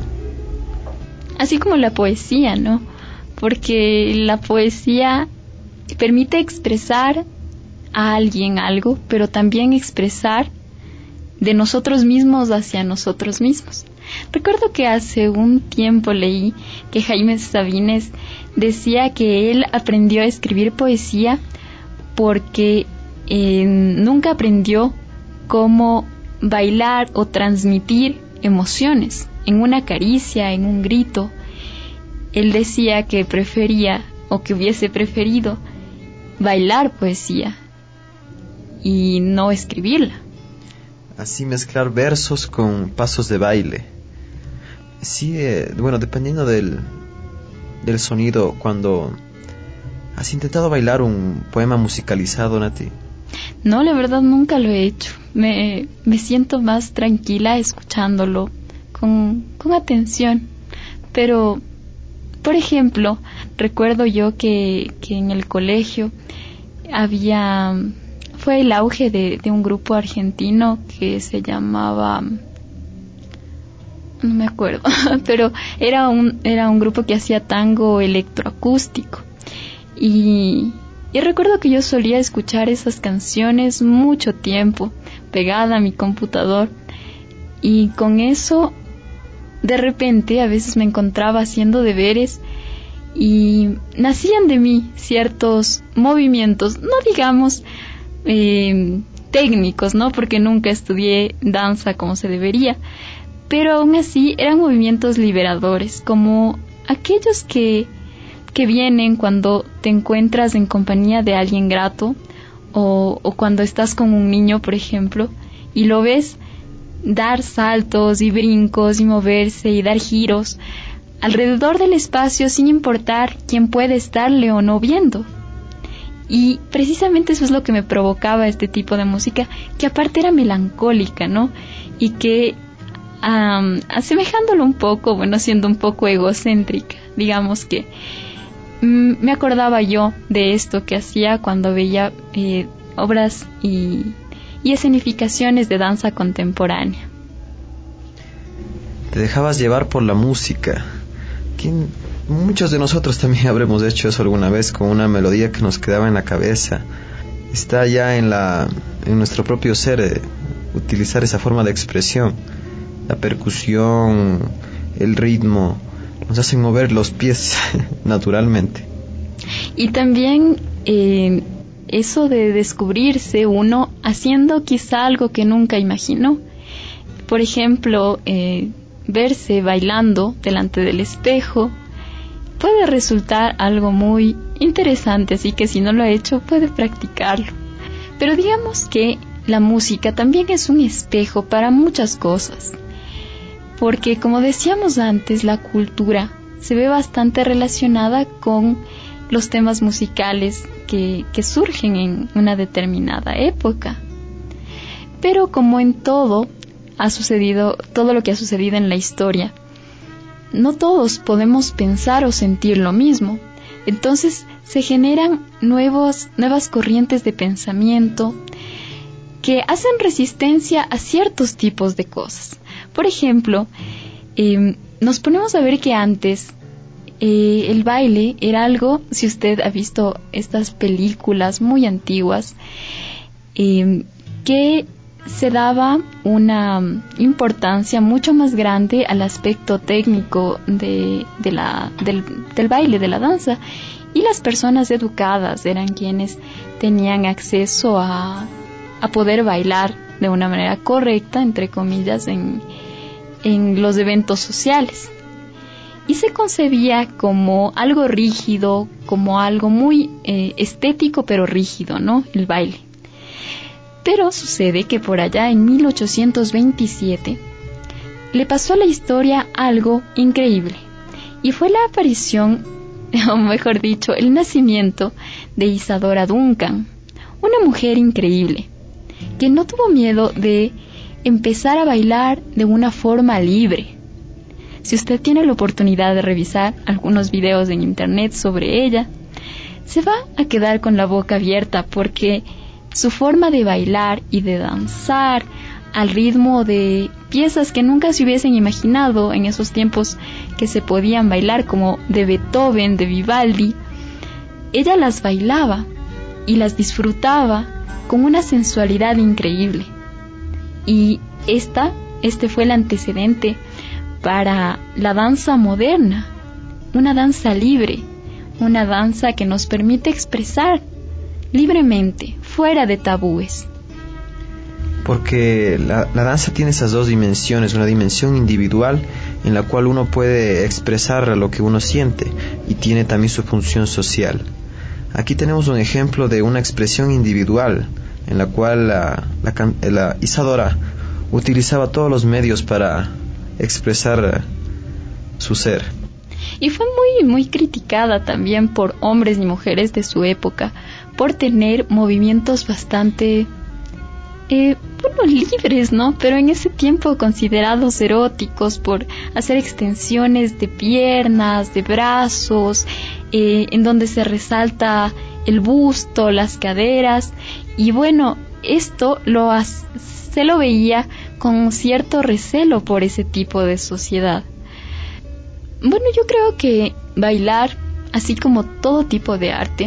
Así como la poesía, ¿no? Porque la poesía permite expresar a alguien algo, pero también expresar de nosotros mismos hacia nosotros mismos. Recuerdo que hace un tiempo leí que Jaime Sabines decía que él aprendió a escribir poesía porque nunca aprendió cómo bailar o transmitir emociones en una caricia, en un grito. Él decía que prefería o que hubiese preferido bailar poesía y no escribirla. Así mezclar versos con pasos de baile. Sí, bueno, dependiendo del sonido, cuando has intentado bailar un poema musicalizado, Nati. No, la verdad nunca lo he hecho. Me siento más tranquila escuchándolo con atención. Pero, por ejemplo, recuerdo yo que en el colegio fue el auge de un grupo argentino que se llamaba, no me acuerdo, pero era un grupo que hacía tango electroacústico. Y recuerdo que yo solía escuchar esas canciones mucho tiempo, pegada a mi computador, y con eso, de repente, a veces me encontraba haciendo deberes y nacían de mí ciertos movimientos, no digamos técnicos, ¿no? Porque nunca estudié danza como se debería, pero aún así eran movimientos liberadores, como aquellos que vienen cuando te encuentras en compañía de alguien grato o cuando estás con un niño, por ejemplo, y lo ves dar saltos y brincos y moverse y dar giros alrededor del espacio sin importar quién puede estarle o no viendo. Y precisamente eso es lo que me provocaba este tipo de música, que aparte era melancólica, ¿no? Y que asemejándolo un poco, bueno, siendo un poco egocéntrica, digamos que me acordaba yo de esto que hacía cuando veía obras y escenificaciones de danza contemporánea. Te dejabas llevar por la música. Muchos de nosotros también habremos hecho eso alguna vez, con una melodía que nos quedaba en la cabeza. Está ya en nuestro propio ser, utilizar esa forma de expresión. La percusión, el ritmo, nos hacen mover los pies naturalmente. Y también eso de descubrirse uno haciendo quizá algo que nunca imaginó. Por ejemplo, verse bailando delante del espejo puede resultar algo muy interesante, así que si no lo ha hecho puede practicarlo. Pero digamos que la música también es un espejo para muchas cosas, porque como decíamos antes, la cultura se ve bastante relacionada con los temas musicales que surgen en una determinada época. Pero como en todo lo que ha sucedido en la historia, no todos podemos pensar o sentir lo mismo. Entonces se generan nuevas corrientes de pensamiento que hacen resistencia a ciertos tipos de cosas. Por ejemplo, nos ponemos a ver que antes el baile era algo, si usted ha visto estas películas muy antiguas, que se daba una importancia mucho más grande al aspecto técnico del baile, de la danza, y las personas educadas eran quienes tenían acceso a poder bailar de una manera correcta, entre comillas, en los eventos sociales. Y se concebía como algo rígido, como algo muy estético pero rígido, ¿no? El baile. Pero sucede que por allá en 1827 le pasó a la historia algo increíble, y fue la aparición, o mejor dicho, el nacimiento de Isadora Duncan, una mujer increíble, que no tuvo miedo de empezar a bailar de una forma libre. Si usted tiene la oportunidad de revisar algunos videos en internet sobre ella, se va a quedar con la boca abierta, porque su forma de bailar y de danzar al ritmo de piezas que nunca se hubiesen imaginado en esos tiempos que se podían bailar, como de Beethoven, de Vivaldi, ella las bailaba y las disfrutaba con una sensualidad increíble. Y este fue el antecedente para la danza moderna, una danza libre, una danza que nos permite expresar libremente, fuera de tabúes. Porque la danza tiene esas dos dimensiones, una dimensión individual en la cual uno puede expresar lo que uno siente, y tiene también su función social. Aquí tenemos un ejemplo de una expresión individual en la cual la Isadora utilizaba todos los medios para expresar su ser. Y fue muy criticada también por hombres y mujeres de su época por tener movimientos bastante libres, ¿no? Pero en ese tiempo considerados eróticos, por hacer extensiones de piernas, de brazos, en donde se resalta el busto, las caderas. Y bueno, esto se lo veía con cierto recelo por ese tipo de sociedad. Bueno, yo creo que bailar, así como todo tipo de arte,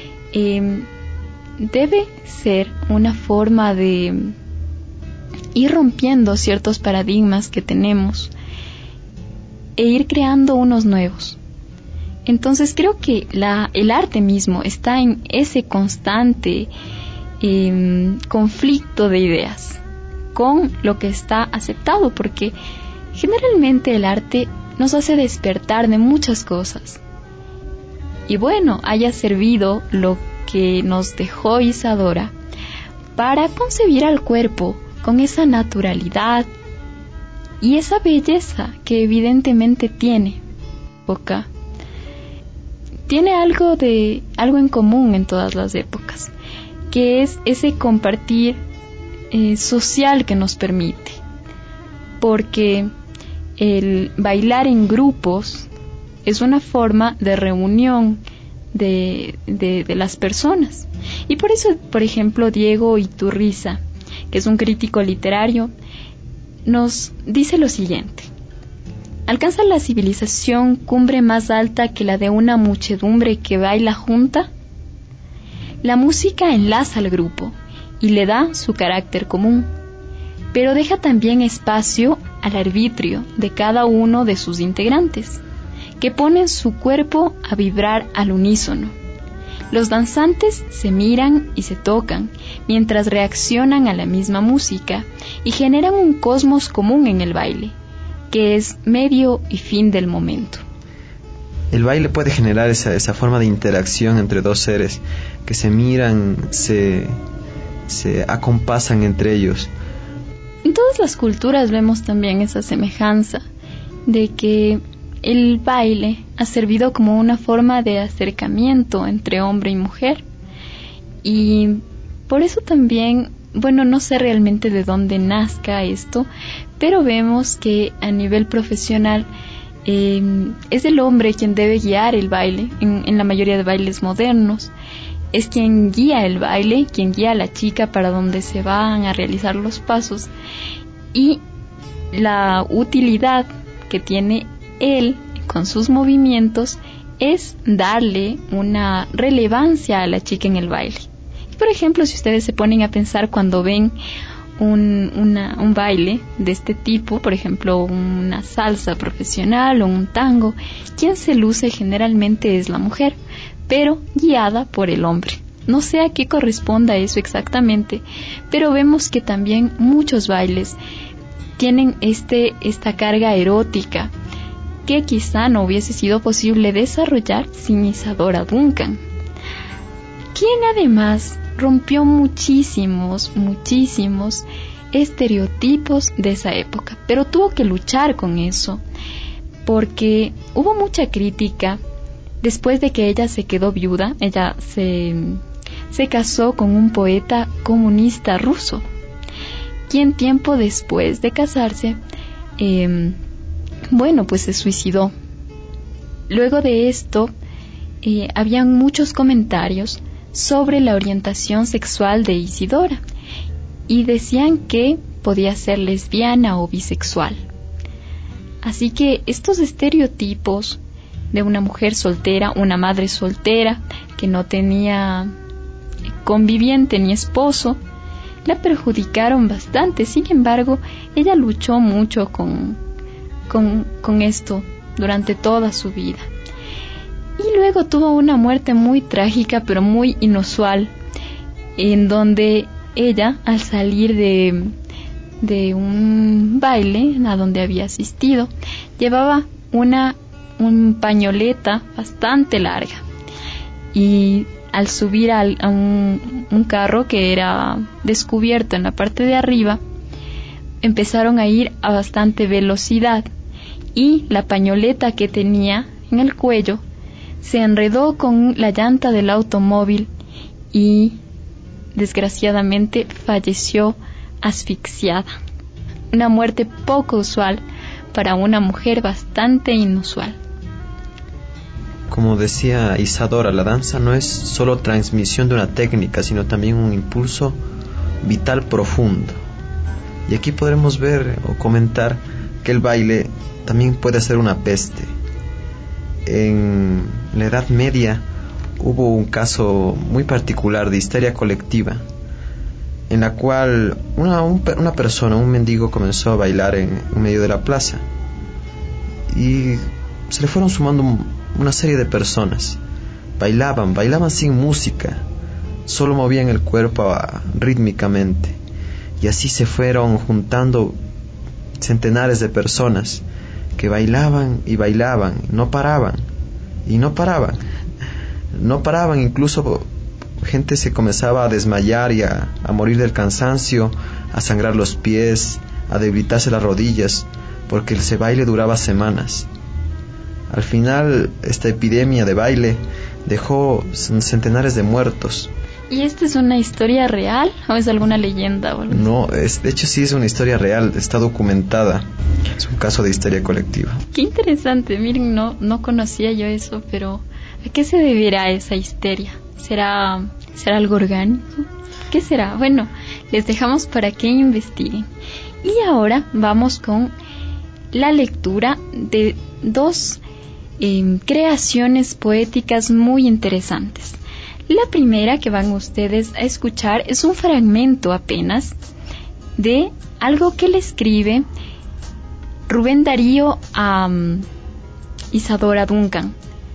debe ser una forma de ir rompiendo ciertos paradigmas que tenemos e ir creando unos nuevos. Entonces creo que el arte mismo está en ese constante conflicto de ideas con lo que está aceptado, porque generalmente el arte nos hace despertar de muchas cosas. Y bueno, haya servido lo que nos dejó Isadora para concebir al cuerpo con esa naturalidad y esa belleza que evidentemente tiene. Tiene algo en común en todas las épocas, que es ese compartir social que nos permite, porque el bailar en grupos es una forma de reunión de las personas. Y por eso, por ejemplo, Diego Iturriza, que es un crítico literario, nos dice lo siguiente: ¿alcanza la civilización cumbre más alta que la de una muchedumbre que baila junta? La música enlaza al grupo y le da su carácter común, pero deja también espacio al arbitrio de cada uno de sus integrantes, que ponen su cuerpo a vibrar al unísono. Los danzantes se miran y se tocan mientras reaccionan a la misma música y generan un cosmos común en el baile, que es medio y fin del momento. El baile puede generar esa forma de interacción entre dos seres que se miran, se acompasan entre ellos. En todas las culturas vemos también esa semejanza de que el baile ha servido como una forma de acercamiento entre hombre y mujer. Y por eso también, bueno, no sé realmente de dónde nazca esto, pero vemos que a nivel profesional es el hombre quien debe guiar el baile en la mayoría de bailes modernos. Es quien guía el baile, quien guía a la chica para donde se van a realizar los pasos, y la utilidad que tiene él con sus movimientos es darle una relevancia a la chica en el baile. Por ejemplo, si ustedes se ponen a pensar cuando ven un baile de este tipo, por ejemplo una salsa profesional o un tango, quien se luce generalmente es la mujer, pero guiada por el hombre. No sé a qué corresponda eso exactamente, pero vemos que también muchos bailes tienen esta carga erótica que quizá no hubiese sido posible desarrollar sin Isadora Duncan, quien además rompió muchísimos estereotipos de esa época, pero tuvo que luchar con eso, porque hubo mucha crítica. Después de que ella se quedó viuda, ella se casó con un poeta comunista ruso, quien tiempo después de casarse, pues se suicidó. Luego de esto, habían muchos comentarios sobre la orientación sexual de Isidora, y decían que podía ser lesbiana o bisexual. Así que estos estereotipos de una mujer soltera, una madre soltera que no tenía conviviente ni esposo, la perjudicaron bastante. Sin embargo, ella luchó mucho con esto durante toda su vida. Y luego tuvo una muerte muy trágica, pero muy inusual, en donde ella, al salir de un baile a donde había asistido, llevaba una pañoleta bastante larga, y al subir a un carro que era descubierto en la parte de arriba, empezaron a ir a bastante velocidad, y la pañoleta que tenía en el cuello se enredó con la llanta del automóvil y desgraciadamente falleció asfixiada. Una muerte poco usual para una mujer bastante inusual. Como decía Isadora, la danza no es solo transmisión de una técnica, sino también un impulso vital profundo. Y aquí podremos ver o comentar que el baile también puede ser una peste. En la Edad Media hubo un caso muy particular de histeria colectiva, en la cual una persona, un mendigo, comenzó a bailar en medio de la plaza, y se le fueron sumando una serie de personas. Bailaban sin música, solo movían el cuerpo rítmicamente, y así se fueron juntando centenares de personas que bailaban y bailaban, no paraban, incluso gente se comenzaba a desmayar y a morir del cansancio, a sangrar los pies, a debilitarse las rodillas, porque ese baile duraba semanas. Al final, esta epidemia de baile dejó centenares de muertos. ¿Y esta es una historia real o es alguna leyenda o algo así? No, de hecho sí es una historia real, está documentada. Es un caso de histeria colectiva. Qué interesante, miren, no conocía yo eso, pero ¿a qué se deberá esa histeria? ¿Será algo orgánico? ¿Qué será? Bueno, les dejamos para que investiguen. Y ahora vamos con la lectura de dos creaciones poéticas muy interesantes. La primera que van ustedes a escuchar es un fragmento apenas de algo que le escribe Rubén Darío a Isadora Duncan,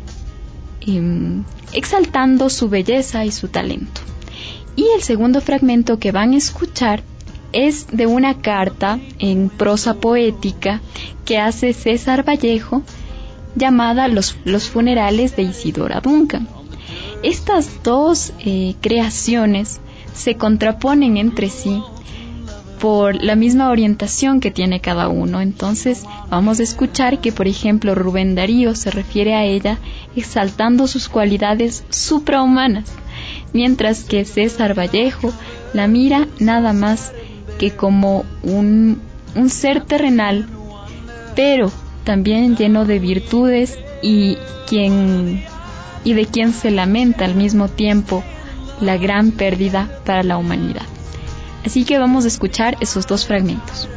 exaltando su belleza y su talento. Y el segundo fragmento que van a escuchar es de una carta en prosa poética que hace César Vallejo, llamada Los funerales de Isidora Duncan. Estas dos creaciones se contraponen entre sí por la misma orientación que tiene cada uno. Entonces vamos a escuchar que, por ejemplo, Rubén Darío se refiere a ella exaltando sus cualidades suprahumanas, mientras que César Vallejo la mira nada más que como un ser terrenal, pero también lleno de virtudes y de quien se lamenta al mismo tiempo la gran pérdida para la humanidad. Así que vamos a escuchar esos dos fragmentos.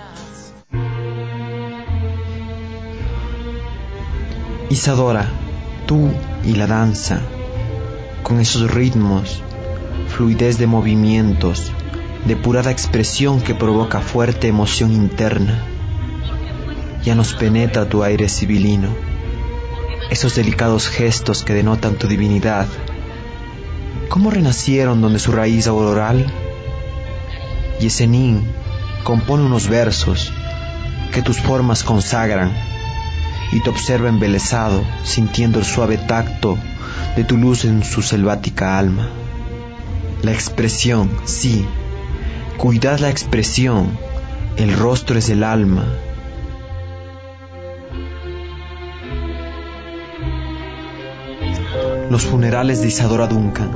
Isadora, tú y la danza, con esos ritmos, fluidez de movimientos, depurada expresión que provoca fuerte emoción interna, ya nos penetra tu aire sibilino, esos delicados gestos que denotan tu divinidad. ¿Cómo renacieron donde su raíz auroral? Yesenín compone unos versos que tus formas consagran, y te observa embelesado, sintiendo el suave tacto de tu luz en su selvática alma. La expresión, sí, cuidad la expresión, el rostro es el alma. Los funerales de Isadora Duncan.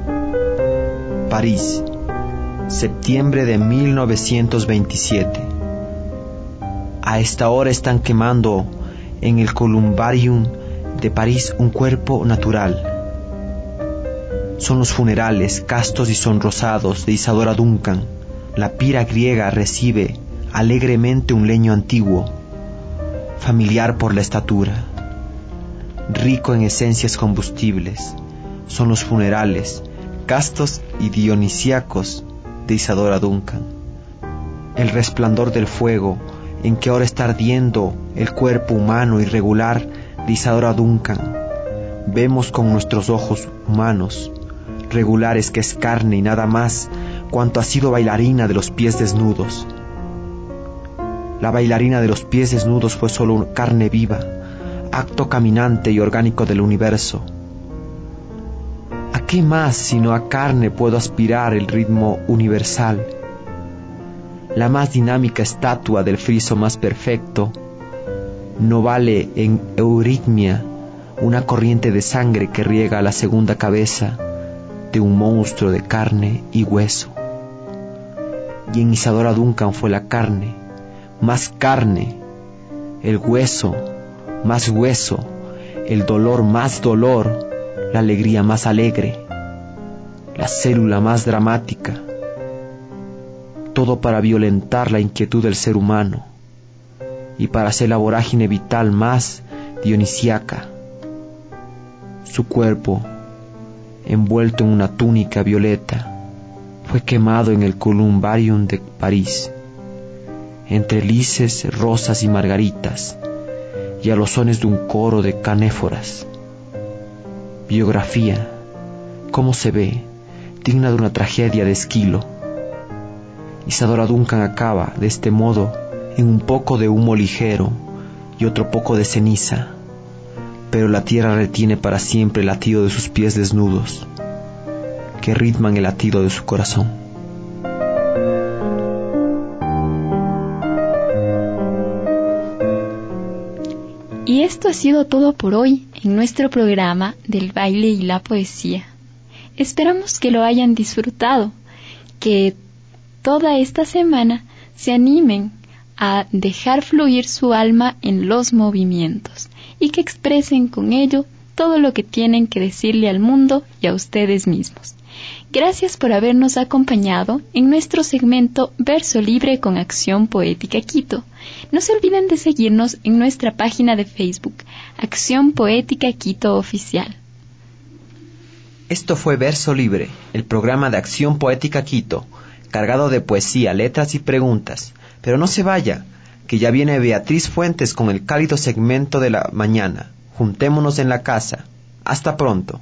París, septiembre de 1927. A esta hora están quemando en el Columbarium de París un cuerpo natural. Son los funerales castos y sonrosados de Isadora Duncan. La pira griega recibe alegremente un leño antiguo, familiar por la estatura, rico en esencias combustibles. Son los funerales castos y dionisíacos de Isadora Duncan. El resplandor del fuego en que ahora está ardiendo el cuerpo humano irregular de Isadora Duncan. Vemos con nuestros ojos humanos, regulares, que es carne y nada más, cuanto ha sido bailarina de los pies desnudos. La bailarina de los pies desnudos fue solo carne viva, acto caminante y orgánico del universo. ¿A qué más sino a carne puedo aspirar el ritmo universal? La más dinámica estatua del friso más perfecto no vale en euritmia una corriente de sangre que riega la segunda cabeza de un monstruo de carne y hueso. Y en Isadora Duncan fue la carne, el hueso, más hueso, el dolor más dolor, la alegría más alegre, la célula más dramática, todo para violentar la inquietud del ser humano y para hacer la vorágine vital más dionisíaca. Su cuerpo, envuelto en una túnica violeta, fue quemado en el Columbarium de París, entre lises, rosas y margaritas, y a los sones de un coro de canéforas. Biografía, cómo se ve, digna de una tragedia de Esquilo. Isadora Duncan acaba, de este modo, en un poco de humo ligero y otro poco de ceniza, pero la tierra retiene para siempre el latido de sus pies desnudos, que ritman el latido de su corazón. Y esto ha sido todo por hoy en nuestro programa del baile y la poesía. Esperamos que lo hayan disfrutado, que toda esta semana se animen a dejar fluir su alma en los movimientos y que expresen con ello todo lo que tienen que decirle al mundo y a ustedes mismos. Gracias por habernos acompañado en nuestro segmento Verso Libre con Acción Poética Quito. No se olviden de seguirnos en nuestra página de Facebook, Acción Poética Quito Oficial. Esto fue Verso Libre, el programa de Acción Poética Quito, cargado de poesía, letras y preguntas. Pero no se vaya, que ya viene Beatriz Fuentes con el cálido segmento de la mañana. Juntémonos en la casa. Hasta pronto.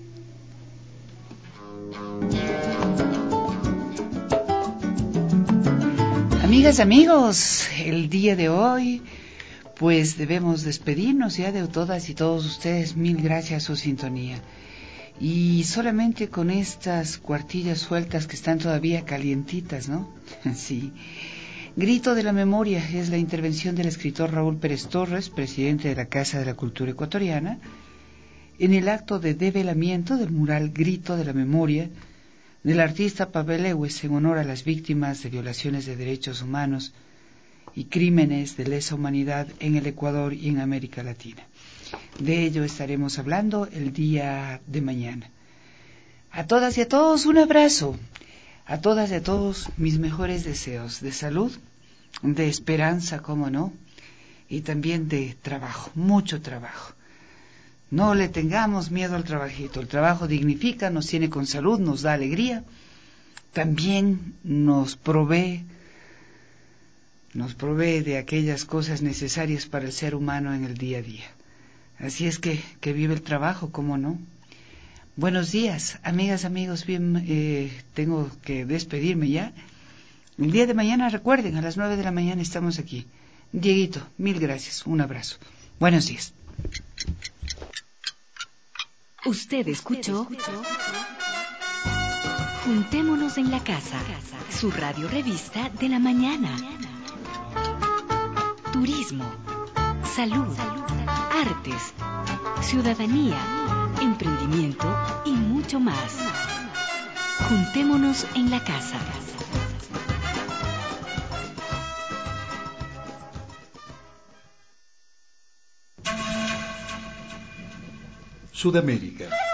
Amigas, amigos, el día de hoy pues debemos despedirnos ya de todas y todos ustedes. Mil gracias a su sintonía. Y solamente con estas cuartillas sueltas que están todavía calientitas, ¿no? Sí. Grito de la Memoria es la intervención del escritor Raúl Pérez Torres, presidente de la Casa de la Cultura Ecuatoriana, en el acto de develamiento del mural Grito de la Memoria del artista Pavel Lewis en honor a las víctimas de violaciones de derechos humanos y crímenes de lesa humanidad en el Ecuador y en América Latina. De ello estaremos hablando el día de mañana. A todas y a todos un abrazo. A todas y a todos mis mejores deseos de salud, de esperanza, cómo no, y también de trabajo, mucho trabajo. No le tengamos miedo al trabajito. El trabajo dignifica, nos tiene con salud, nos da alegría, también nos provee de aquellas cosas necesarias para el ser humano en el día a día. Así es que vive el trabajo, cómo no. Buenos días, amigas, amigos, bien, tengo que despedirme ya. El día de mañana, recuerden, a las 9 de la mañana estamos aquí. Dieguito, mil gracias, un abrazo. Buenos días. Usted escuchó Juntémonos en la Casa, su radio revista de la mañana. Turismo, salud, artes, ciudadanía, emprendimiento y mucho más. Juntémonos en la casa. Sudamérica.